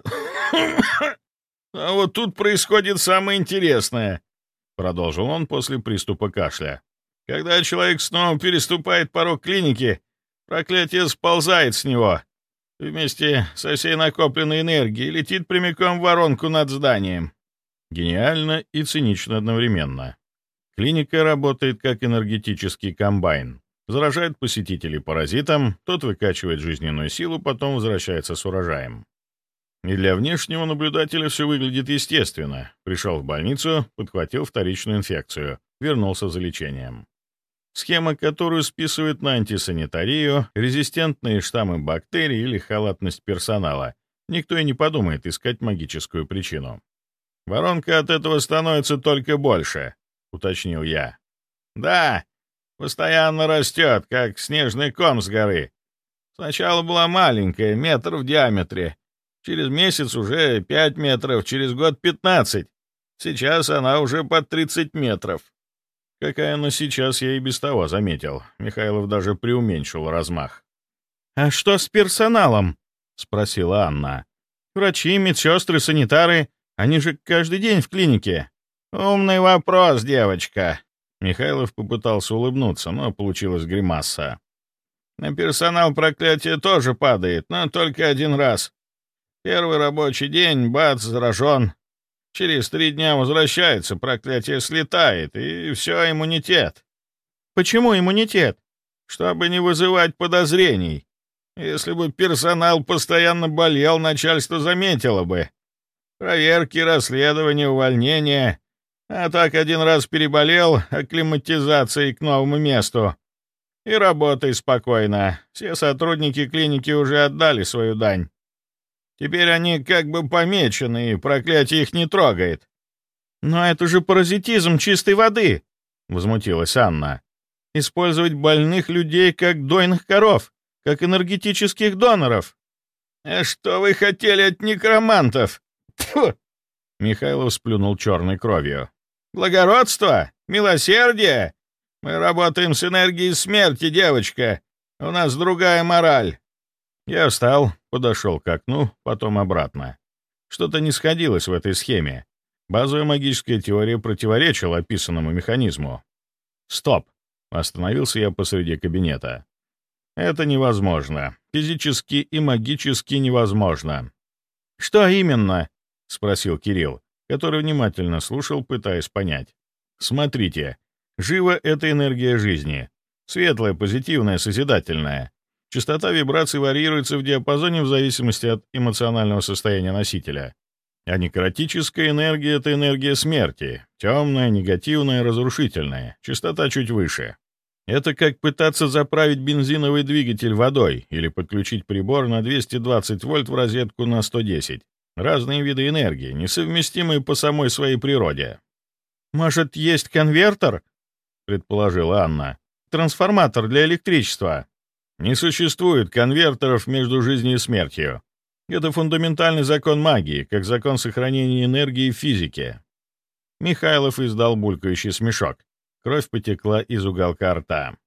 А вот тут происходит самое интересное», — продолжил он после приступа кашля. «Когда человек снова переступает порог клиники, проклятие сползает с него вместе со всей накопленной энергией и летит прямиком в воронку над зданием». Гениально и цинично одновременно. Клиника работает как энергетический комбайн. Заражает посетителей паразитом, тот выкачивает жизненную силу, потом возвращается с урожаем. И для внешнего наблюдателя все выглядит естественно. Пришел в больницу, подхватил вторичную инфекцию, вернулся за лечением. Схема, которую списывают на антисанитарию, резистентные штаммы бактерий или халатность персонала. Никто и не подумает искать магическую причину. «Воронка от этого становится только больше», — уточнил я. «Да, постоянно растет, как снежный ком с горы. Сначала была маленькая, метр в диаметре. Через месяц уже пять метров, через год пятнадцать. Сейчас она уже под тридцать метров». Какая она сейчас, я и без того заметил. Михайлов даже преуменьшил размах. «А что с персоналом?» — спросила Анна. «Врачи, медсестры, санитары, они же каждый день в клинике». «Умный вопрос, девочка». Михайлов попытался улыбнуться, но получилась гримаса. «На персонал проклятие тоже падает, но только один раз. Первый рабочий день, бац, заражен. Через три дня возвращается, проклятие слетает, и все, иммунитет». «Почему иммунитет?» «Чтобы не вызывать подозрений. Если бы персонал постоянно болел, начальство заметило бы. Проверки, расследования, увольнения. А так один раз переболел, акклиматизацией к новому месту. И работай спокойно. Все сотрудники клиники уже отдали свою дань. Теперь они как бы помечены, и проклятие их не трогает». «Но это же паразитизм чистой воды!» — возмутилась Анна. «Использовать больных людей как дойных коров, как энергетических доноров». «А что вы хотели от некромантов?» Тьфу! Михайлов сплюнул черной кровью. «Благородство? Милосердие? Мы работаем с энергией смерти, девочка. У нас другая мораль». Я встал, подошел к окну, потом обратно. Что-то не сходилось в этой схеме. Базовая магическая теория противоречила описанному механизму. «Стоп!» — остановился я посреди кабинета. «Это невозможно. Физически и магически невозможно». «Что именно?» — спросил Кирилл, который внимательно слушал, пытаясь понять. «Смотрите. Живо — это энергия жизни. Светлая, позитивная, созидательная. Частота вибраций варьируется в диапазоне в зависимости от эмоционального состояния носителя. А некротическая энергия — это энергия смерти. Темная, негативная, разрушительная. Частота чуть выше. Это как пытаться заправить бензиновый двигатель водой или подключить прибор на двести двадцать вольт в розетку на сто десять. Разные виды энергии, несовместимые по самой своей природе. «Может, есть конвертер?» — предположила Анна. «Трансформатор для электричества». «Не существует конвертеров между жизнью и смертью. Это фундаментальный закон магии, как закон сохранения энергии в физике». Михайлов издал булькающий смешок. Кровь потекла из уголка рта.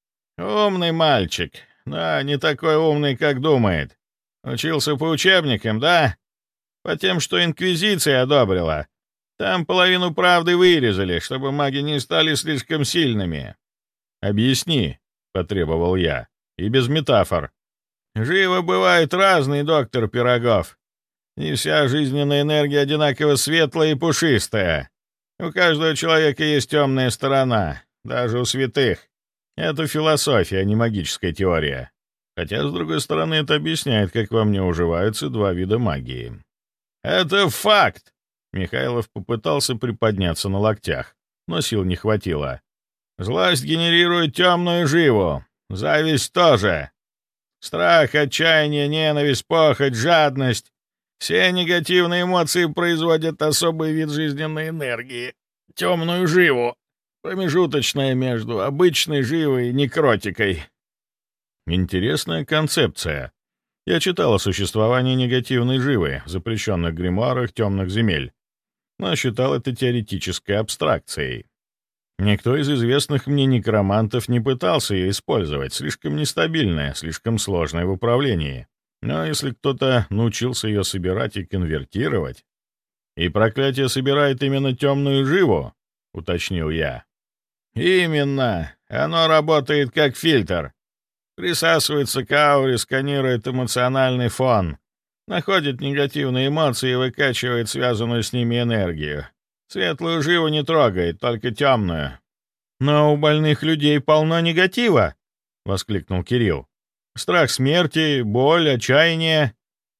«Умный мальчик, но не такой умный, как думает. Учился по учебникам, да? По тем, что Инквизиция одобрила. Там половину правды вырезали, чтобы маги не стали слишком сильными». «Объясни», — потребовал я. «И без метафор». «Живо бывает разный, доктор Пирогов. Не вся жизненная энергия одинаково светлая и пушистая. У каждого человека есть темная сторона, даже у святых. Это философия, а не магическая теория. Хотя, с другой стороны, это объясняет, как во мне уживаются два вида магии». «Это факт!» Михайлов попытался приподняться на локтях, но сил не хватило. «Злость генерирует темную живу. Зависть тоже. Страх, отчаяние, ненависть, похоть, жадность. Все негативные эмоции производят особый вид жизненной энергии. Темную живу. Промежуточная между обычной живой и некротикой». Интересная концепция. Я читал о существовании негативной живы, в запрещенных гримуарах темных земель, но считал это теоретической абстракцией. Никто из известных мне некромантов не пытался ее использовать, слишком нестабильная, слишком сложная в управлении. Но если кто-то научился ее собирать и конвертировать... «И проклятие собирает именно темную живу?» — уточнил я. «Именно. Оно работает как фильтр. Присасывается к ауре, сканирует эмоциональный фон, находит негативные эмоции и выкачивает связанную с ними энергию. Светлую живу не трогает, только темную». «Но у больных людей полно негатива!» — воскликнул Кирилл. «Страх смерти, боль, отчаяние».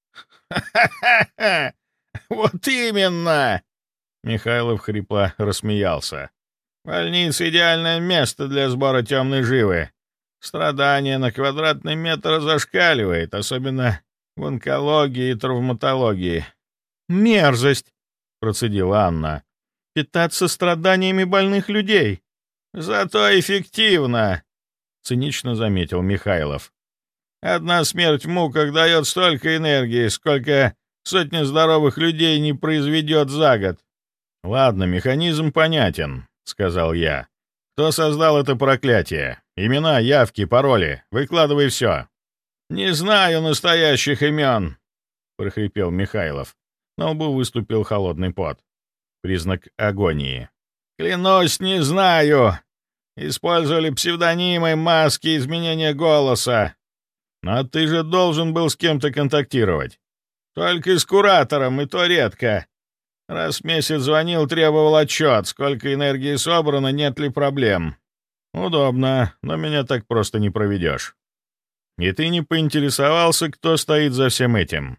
«Ха-ха-ха! Вот именно!» Михайлов хрипло рассмеялся. «Больница — идеальное место для сбора темной живы. Страдание на квадратный метр зашкаливает, особенно в онкологии и травматологии». «Мерзость!» — процедила Анна. «Питаться страданиями больных людей». «Зато эффективно», — цинично заметил Михайлов. «Одна смерть в муках дает столько энергии, сколько сотни здоровых людей не произведет за год». «Ладно, механизм понятен», — сказал я. «Кто создал это проклятие? Имена, явки, пароли. Выкладывай все». «Не знаю настоящих имен», — прохрипел Михайлов. На лбу выступил холодный пот. Признак агонии. «Клянусь, не знаю. Использовали псевдонимы, маски, изменения голоса». «Но ты же должен был с кем-то контактировать». «Только с куратором, и то редко. Раз в месяц звонил, требовал отчет, сколько энергии собрано, нет ли проблем». «Удобно, но меня так просто не проведешь». «И ты не поинтересовался, кто стоит за всем этим?»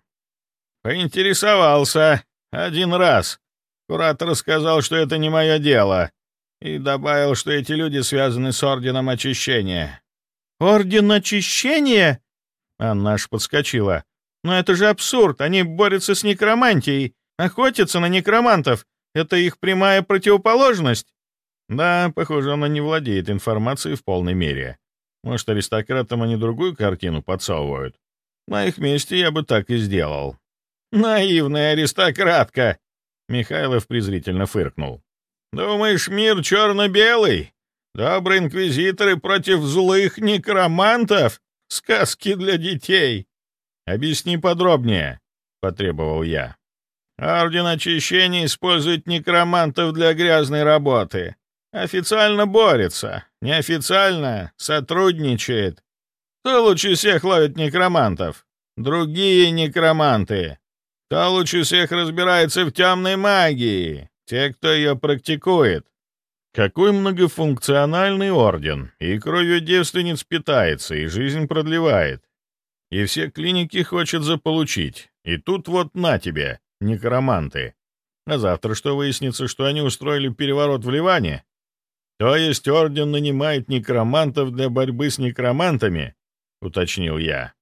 «Поинтересовался. Один раз. Куратор сказал, что это не мое дело, и добавил, что эти люди связаны с Орденом Очищения». «Орден Очищения?» Анна аж подскочила. «Но это же абсурд! Они борются с некромантией, охотятся на некромантов. Это их прямая противоположность». Да, похоже, она не владеет информацией в полной мере. Может, аристократам они другую картину подсовывают? На их месте я бы так и сделал. «Наивная аристократка!» Михайлов презрительно фыркнул. «Думаешь, мир черно-белый? Добрые инквизиторы против злых некромантов? Сказки для детей!» «Объясни подробнее», — потребовал я. «Орден Очищения использует некромантов для грязной работы. Официально борется, неофициально сотрудничает. Кто лучше всех ловит некромантов? Другие некроманты. Кто лучше всех разбирается в темной магии? Те, кто ее практикует». Какой многофункциональный орден, и кровью девственниц питается, и жизнь продлевает. И все клиники хочет заполучить. И тут вот на тебе, некроманты. А завтра что выяснится, что они устроили переворот в Ливане? То есть орден нанимает некромантов для борьбы с некромантами? Уточнил я.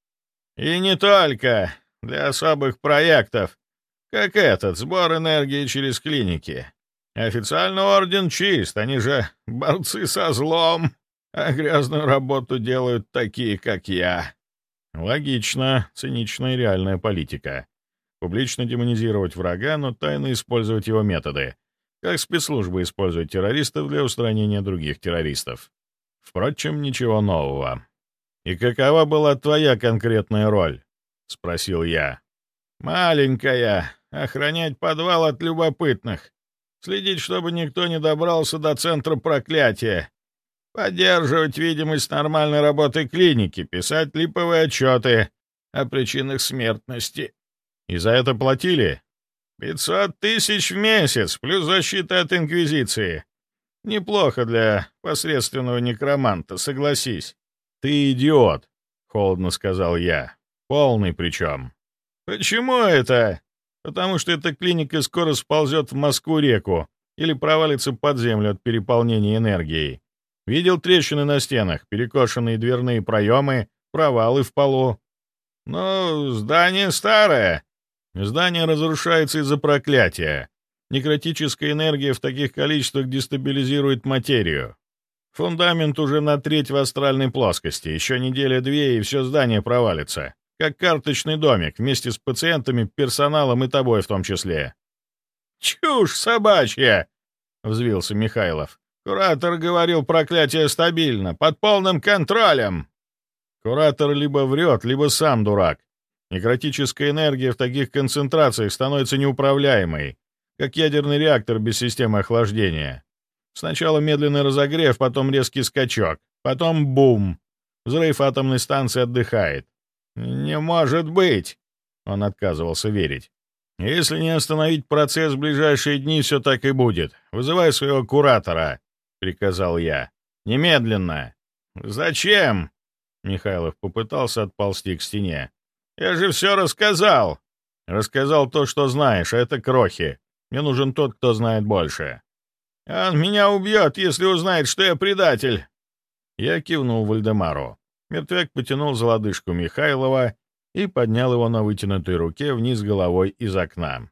И не только. Для особых проектов. Как этот, сбор энергии через клиники. Официально орден чист, они же борцы со злом. А грязную работу делают такие, как я. Логично, циничная и реальная политика. Публично демонизировать врага, но тайно использовать его методы, как спецслужбы используют террористов для устранения других террористов. Впрочем, ничего нового. «И какова была твоя конкретная роль?» — спросил я. «Маленькая. Охранять подвал от любопытных. Следить, чтобы никто не добрался до центра проклятия. поддерживать видимость нормальной работы клиники, писать липовые отчеты о причинах смертности. И за это платили? Пятьсот тысяч в месяц, плюс защита от Инквизиции. Неплохо для посредственного некроманта, согласись. Ты идиот, — холодно сказал я. Полный причем. Почему это? Потому что эта клиника скоро сползет в Москву-реку или провалится под землю от переполнения энергией. Видел трещины на стенах, перекошенные дверные проемы, провалы в полу. Ну, здание старое. Здание разрушается из-за проклятия. Некротическая энергия в таких количествах дестабилизирует материю. Фундамент уже на треть в астральной плоскости. Еще неделя-две, и все здание провалится. Как карточный домик, вместе с пациентами, персоналом и тобой в том числе. «Чушь собачья!» — взвился Михайлов. «Куратор говорил, проклятие стабильно, под полным контролем!» Куратор либо врет, либо сам дурак. Некротическая энергия в таких концентрациях становится неуправляемой, как ядерный реактор без системы охлаждения. Сначала медленный разогрев, потом резкий скачок, потом бум. Взрыв атомной станции отдыхает. «Не может быть!» — он отказывался верить. «Если не остановить процесс в ближайшие дни, все так и будет. Вызывай своего куратора», — приказал я. «Немедленно!» «Зачем?» — Михайлов попытался отползти к стене. «Я же все рассказал!» «Рассказал то, что знаешь, а это крохи. Мне нужен тот, кто знает больше». «Он меня убьет, если узнает, что я предатель!» Я кивнул Вальдемару. Мертвяк потянул за лодыжку Михайлова и поднял его на вытянутой руке вниз головой из окна.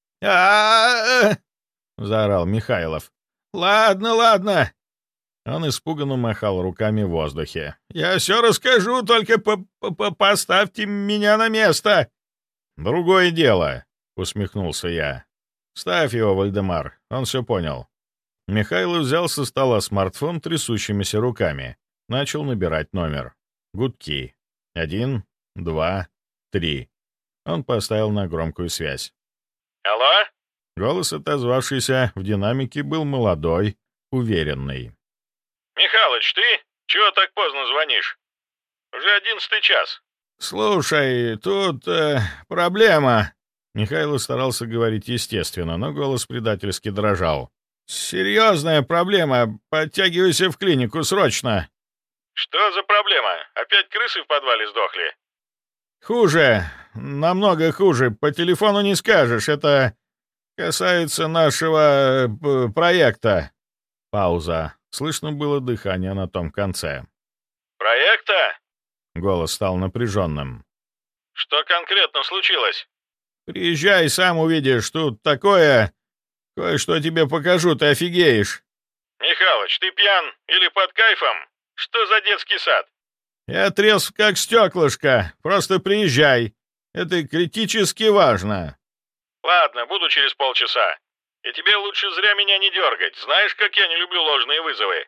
а заорал Михайлов. «Ладно, ладно!» Он испуганно махал руками в воздухе. «Я все расскажу, только по -по поставьте меня на место!» «Другое дело», — усмехнулся я. «Ставь его, Вальдемар, он все понял». Михайлов взял со стола смартфон трясущимися руками. Начал набирать номер. Гудки. Один, два, три. Он поставил на громкую связь. «Алло?» Голос, отозвавшийся в динамике, был молодой, уверенный. «Михалыч, ты? Чего так поздно звонишь? Уже одиннадцатый час». «Слушай, тут э, проблема». Михайлов старался говорить естественно, но голос предательски дрожал. «Серьезная проблема. Подтягивайся в клинику срочно». «Что за проблема? Опять крысы в подвале сдохли?» «Хуже. Намного хуже. По телефону не скажешь. Это касается нашего э, проекта». Пауза. Слышно было дыхание на том конце. «Проекта?» Голос стал напряженным. «Что конкретно случилось?» «Приезжай, сам увидишь. Тут такое... Кое-что тебе покажу, ты офигеешь». «Михалыч, ты пьян или под кайфом? Что за детский сад?» «Я трезв как стеклышко. Просто приезжай. Это критически важно». «Ладно, буду через полчаса. И тебе лучше зря меня не дергать. Знаешь, как я не люблю ложные вызовы?»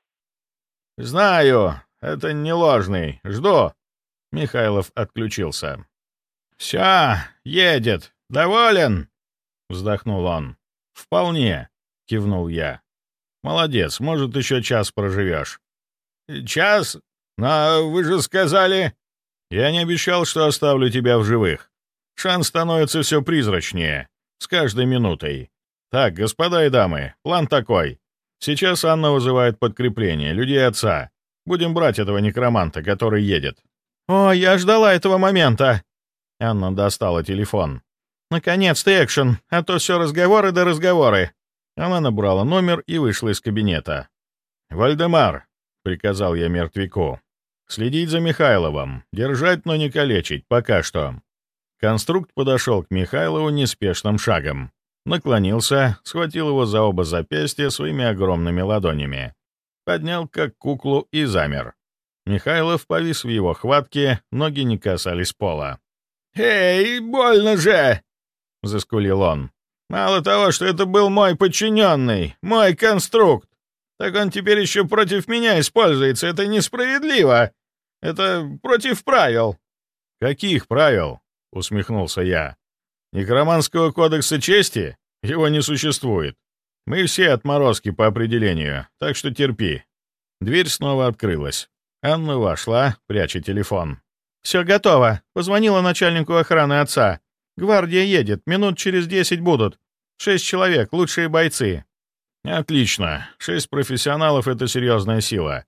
«Знаю. Это не ложный. Жду». Михайлов отключился. «Все, едет. Доволен?» — вздохнул он. «Вполне», — кивнул я. «Молодец, может, еще час проживешь». «Час? Но вы же сказали...» «Я не обещал, что оставлю тебя в живых. Шанс становится все призрачнее, с каждой минутой. Так, господа и дамы, план такой. Сейчас Анна вызывает подкрепление, людей отца. Будем брать этого некроманта, который едет». «О, я ждала этого момента!» Анна достала телефон. «Наконец-то экшен, а то все разговоры да разговоры». Она набрала номер и вышла из кабинета. «Вальдемар», — приказал я мертвяку, — «следить за Михайловым, держать, но не калечить, пока что». Конструкт подошел к Михайлову неспешным шагом. Наклонился, схватил его за оба запястья своими огромными ладонями. Поднял как куклу и замер. Михайлов повис в его хватке, ноги не касались пола. «Эй, больно же!» — заскулил он. «Мало того, что это был мой подчиненный, мой конструкт, так он теперь еще против меня используется. Это несправедливо. Это против правил». «Каких правил?» — усмехнулся я. «Некроманского кодекса чести? Его не существует. Мы все отморозки по определению, так что терпи». Дверь снова открылась. Анна вошла, пряча телефон. «Все готово. Позвонила начальнику охраны отца. Гвардия едет. Минут через десять будут. Шесть человек, лучшие бойцы». «Отлично. Шесть профессионалов — это серьезная сила.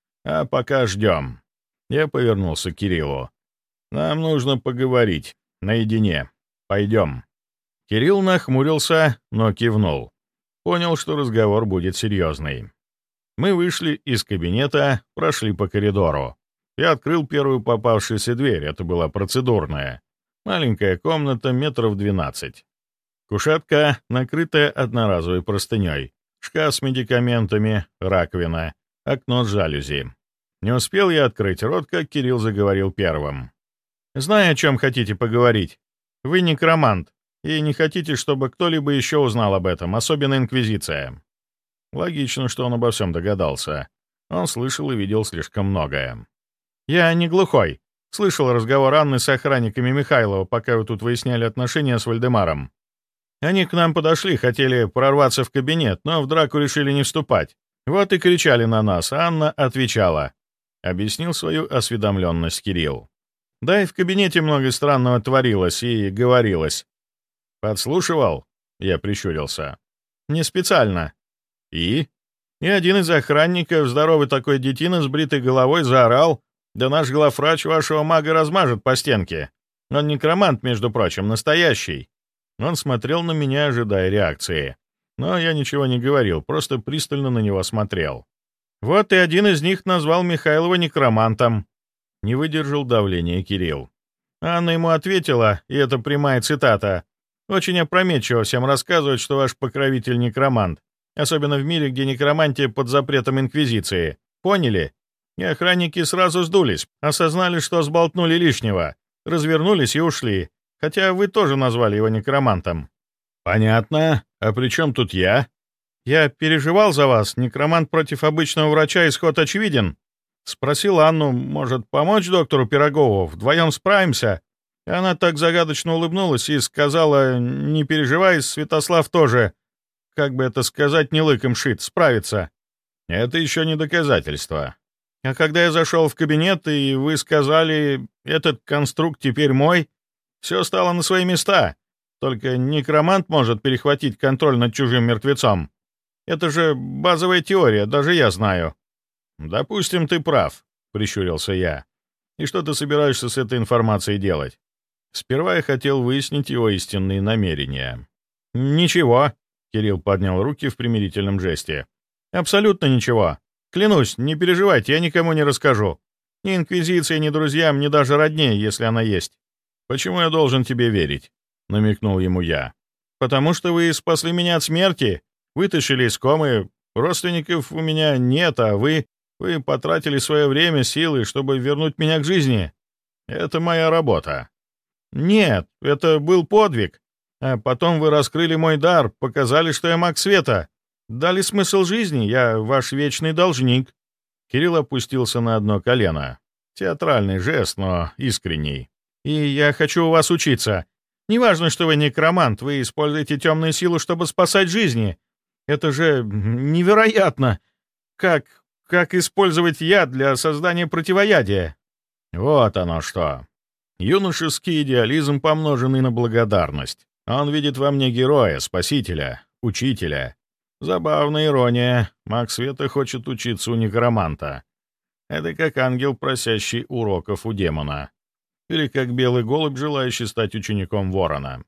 А пока ждем». Я повернулся к Кириллу. «Нам нужно поговорить. Наедине. Пойдем». Кирилл нахмурился, но кивнул. Понял, что разговор будет серьезный. Мы вышли из кабинета, прошли по коридору. Я открыл первую попавшуюся дверь, это была процедурная. Маленькая комната, метров двенадцать. Кушетка, накрытая одноразовой простыней. Шкаф с медикаментами, раковина, окно с жалюзи. Не успел я открыть рот, как Кирилл заговорил первым. «Знаю, о чем хотите поговорить. Вы некромант, и не хотите, чтобы кто-либо еще узнал об этом, особенно Инквизиция». Логично, что он обо всем догадался. Он слышал и видел слишком многое. «Я не глухой. Слышал разговор Анны с охранниками Михайлова, пока вы тут выясняли отношения с Вальдемаром. Они к нам подошли, хотели прорваться в кабинет, но в драку решили не вступать. Вот и кричали на нас, а Анна отвечала», — объяснил свою осведомленность Кирилл. «Да и в кабинете много странного творилось и говорилось». «Подслушивал?» — я прищурился. «Не специально». «И?» И один из охранников, здоровый такой детина с бритой головой, заорал: «Да наш главврач вашего мага размажет по стенке. Он некромант, между прочим, настоящий». Он смотрел на меня, ожидая реакции. Но я ничего не говорил, просто пристально на него смотрел. Вот и один из них назвал Михайлова некромантом. Не выдержал давления Кирилл. Анна ему ответила, и это прямая цитата: «Очень опрометчиво всем рассказывать, что ваш покровитель некромант, особенно в мире, где некромантия под запретом Инквизиции. Поняли?» И охранники сразу сдулись, осознали, что сболтнули лишнего, развернулись и ушли, хотя вы тоже назвали его некромантом. «Понятно. А при чем тут я?» «Я переживал за вас. Некромант против обычного врача, исход очевиден. Спросил Анну, может, помочь доктору Пирогову? Вдвоем справимся?» И она так загадочно улыбнулась и сказала: «Не переживай, Святослав тоже, как бы это сказать, не лыком шит, справится». «Это еще не доказательство». «А когда я зашел в кабинет, и вы сказали, этот конструкт теперь мой, все стало на свои места. Только некромант может перехватить контроль над чужим мертвецом. Это же базовая теория, даже я знаю». «Допустим, ты прав», — прищурился я. «И что ты собираешься с этой информацией делать?» Сперва я хотел выяснить его истинные намерения. «Ничего», — Кирилл поднял руки в примирительном жесте. «Абсолютно ничего. Клянусь, не переживайте, я никому не расскажу. Ни Инквизиции, ни друзьям, ни даже родне, если она есть». «Почему я должен тебе верить?» — намекнул ему я. «Потому что вы спасли меня от смерти, вытащили из комы. Родственников у меня нет, а вы... Вы потратили свое время, силы, чтобы вернуть меня к жизни». «Это моя работа». «Нет, это был подвиг. А потом вы раскрыли мой дар, показали, что я маг света. Дали смысл жизни, я ваш вечный должник». Кирилл опустился на одно колено. Театральный жест, но искренний. «И я хочу у вас учиться. Неважно, что вы некромант, вы используете темную силу, чтобы спасать жизни. Это же невероятно. Как, как использовать яд для создания противоядия?» «Вот оно что. Юношеский идеализм, помноженный на благодарность. Он видит во мне героя, спасителя, учителя. Забавная ирония. Маг света хочет учиться у некроманта. Это как ангел, просящий уроков у демона. Или как белый голубь, желающий стать учеником ворона.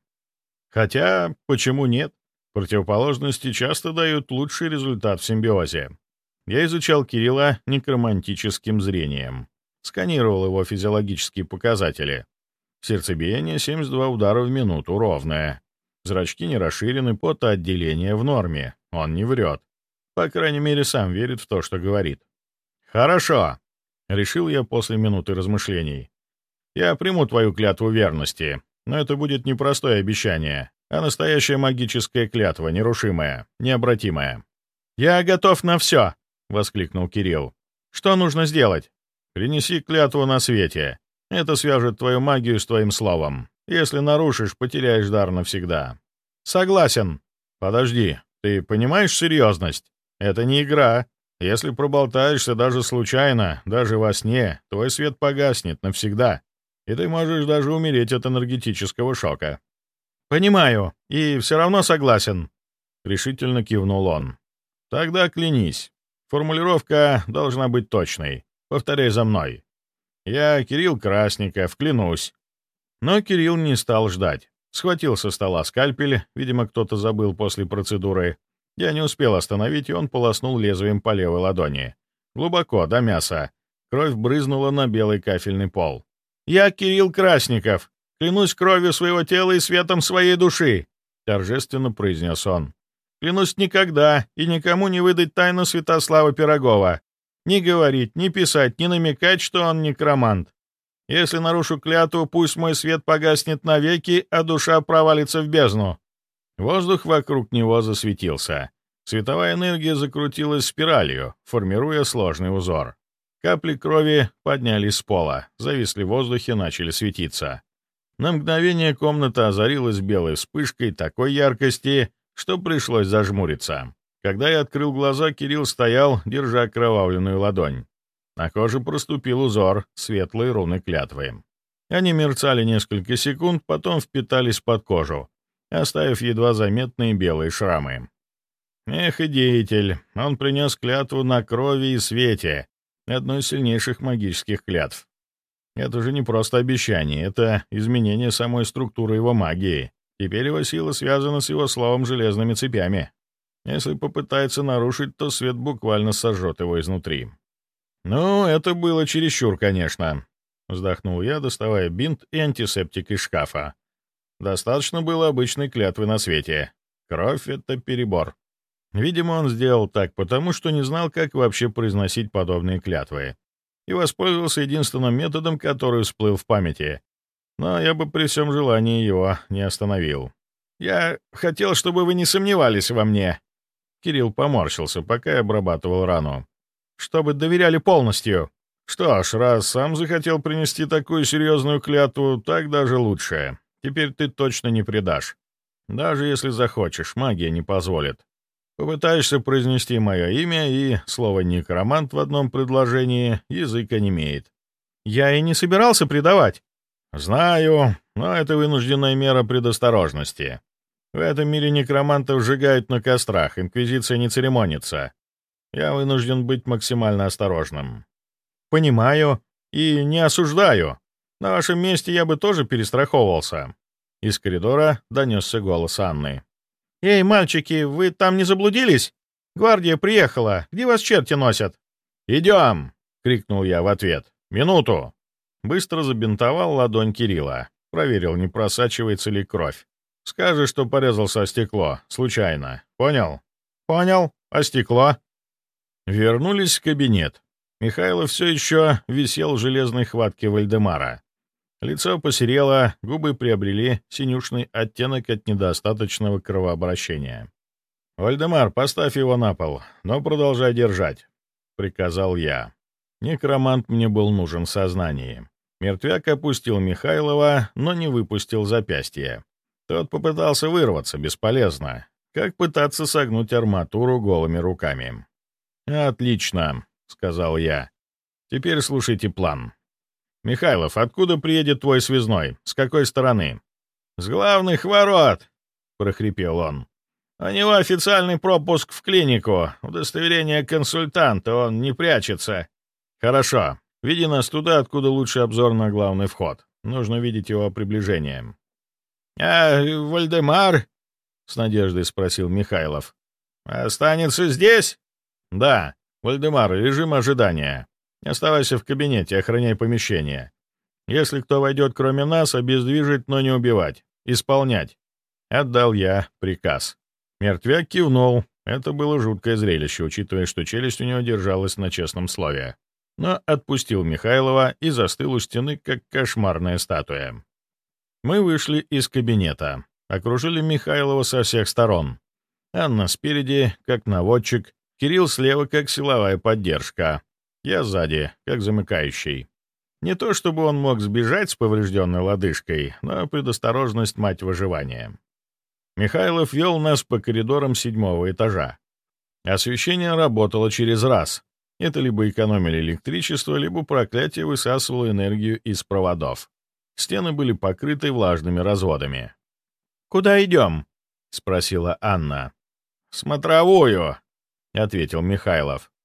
Хотя, почему нет? Противоположности часто дают лучший результат в симбиозе. Я изучал Кирилла некромантическим зрением. Сканировал его физиологические показатели. Сердцебиение семьдесят два удара в минуту, ровное. Зрачки не расширены, потоотделение в норме. Он не врет. По крайней мере, сам верит в то, что говорит. «Хорошо», — решил я после минуты размышлений. «Я приму твою клятву верности, но это будет не простое обещание, а настоящая магическая клятва, нерушимая, необратимая». «Я готов на все», — воскликнул Кирилл. «Что нужно сделать?» «Принеси клятву на свете. Это свяжет твою магию с твоим словом. Если нарушишь, потеряешь дар навсегда». «Согласен». «Подожди, ты понимаешь серьезность? Это не игра. Если проболтаешься даже случайно, даже во сне, твой свет погаснет навсегда, и ты можешь даже умереть от энергетического шока». «Понимаю, и все равно согласен», — решительно кивнул он. «Тогда клянись. Формулировка должна быть точной. Повторяй за мной. Я Кирилл Красников, клянусь». Но Кирилл не стал ждать. Схватил со стола скальпель, видимо, кто-то забыл после процедуры. Я не успел остановить, и он полоснул лезвием по левой ладони. Глубоко, до мяса. Кровь брызнула на белый кафельный пол. «Я Кирилл Красников. Клянусь кровью своего тела и светом своей души», — торжественно произнес он. «Клянусь никогда и никому не выдать тайну Святослава Пирогова. Не говорить, не писать, не намекать, что он некромант. Если нарушу клятву, пусть мой свет погаснет навеки, а душа провалится в бездну». Воздух вокруг него засветился. Световая энергия закрутилась спиралью, формируя сложный узор. Капли крови поднялись с пола, зависли в воздухе, начали светиться. На мгновение комната озарилась белой вспышкой такой яркости, что пришлось зажмуриться. Когда я открыл глаза, Кирилл стоял, держа окровавленную ладонь. На коже проступил узор светлой руны клятвы. Они мерцали несколько секунд, потом впитались под кожу, оставив едва заметные белые шрамы. Эх, и деятель, он принес клятву на крови и свете, одной из сильнейших магических клятв. Это же не просто обещание, это изменение самой структуры его магии. Теперь его сила связана с его словом железными цепями. Если попытается нарушить, то свет буквально сожжет его изнутри. «Ну, это было чересчур, конечно», — вздохнул я, доставая бинт и антисептик из шкафа. «Достаточно было обычной клятвы на свете. Кровь — это перебор». Видимо, он сделал так, потому что не знал, как вообще произносить подобные клятвы, и воспользовался единственным методом, который всплыл в памяти. Но я бы при всем желании его не остановил. «Я хотел, чтобы вы не сомневались во мне». Кирилл поморщился, пока я обрабатывал рану. «Чтобы доверяли полностью». «Что ж, раз сам захотел принести такую серьезную клятву, так даже лучше. Теперь ты точно не предашь. Даже если захочешь, магия не позволит. Попытаешься произнести мое имя, и слово «некромант» в одном предложении язык онемеет». «Я и не собирался предавать». «Знаю, но это вынужденная мера предосторожности. В этом мире некромантов сжигают на кострах, инквизиция не церемонится. Я вынужден быть максимально осторожным». «Понимаю и не осуждаю. На вашем месте я бы тоже перестраховывался». Из коридора донесся голос Анны. «Эй, мальчики, вы там не заблудились? Гвардия приехала. Где вас черти носят?» «Идем!» — крикнул я в ответ. «Минуту!» Быстро забинтовал ладонь Кирилла. Проверил, не просачивается ли кровь. «Скажи, что порезался о стекло. Случайно. Понял?» «Понял. А стекло?» Вернулись в кабинет. Михайлов все еще висел в железной хватке Вальдемара. Лицо посерело, губы приобрели синюшный оттенок от недостаточного кровообращения. «Вальдемар, поставь его на пол, но продолжай держать», — приказал я. Некромант мне был нужен в сознании. Мертвяк опустил Михайлова, но не выпустил запястье. Тот попытался вырваться, бесполезно. Как пытаться согнуть арматуру голыми руками. «Отлично», — сказал я. «Теперь слушайте план. Михайлов, откуда приедет твой связной? С какой стороны?» «С главных ворот», — прохрипел он. «У него официальный пропуск в клинику, удостоверение консультанта, он не прячется». «Хорошо. Веди нас туда, откуда лучший обзор на главный вход. Нужно видеть его приближение». «А Вальдемар?» — с надеждой спросил Михайлов. «Останется здесь?» «Да. Вальдемар, режим ожидания. Оставайся в кабинете, охраняй помещение. Если кто войдет кроме нас, обездвижить, но не убивать. Исполнять». Отдал я приказ. Мертвяк кивнул. Это было жуткое зрелище, учитывая, что челюсть у него держалась на честном слове. Но отпустил Михайлова и застыл у стены, как кошмарная статуя. Мы вышли из кабинета. Окружили Михайлова со всех сторон. Анна спереди, как наводчик, Кирилл слева, как силовая поддержка. Я сзади, как замыкающий. Не то чтобы он мог сбежать с поврежденной лодыжкой, но предосторожность — мать выживания. Михайлов вел нас по коридорам седьмого этажа. Освещение работало через раз. Это либо экономили электричество, либо проклятие высасывало энергию из проводов. Стены были покрыты влажными разводами. «Куда идем?» — спросила Анна. «Смотровую», — ответил Михайлов.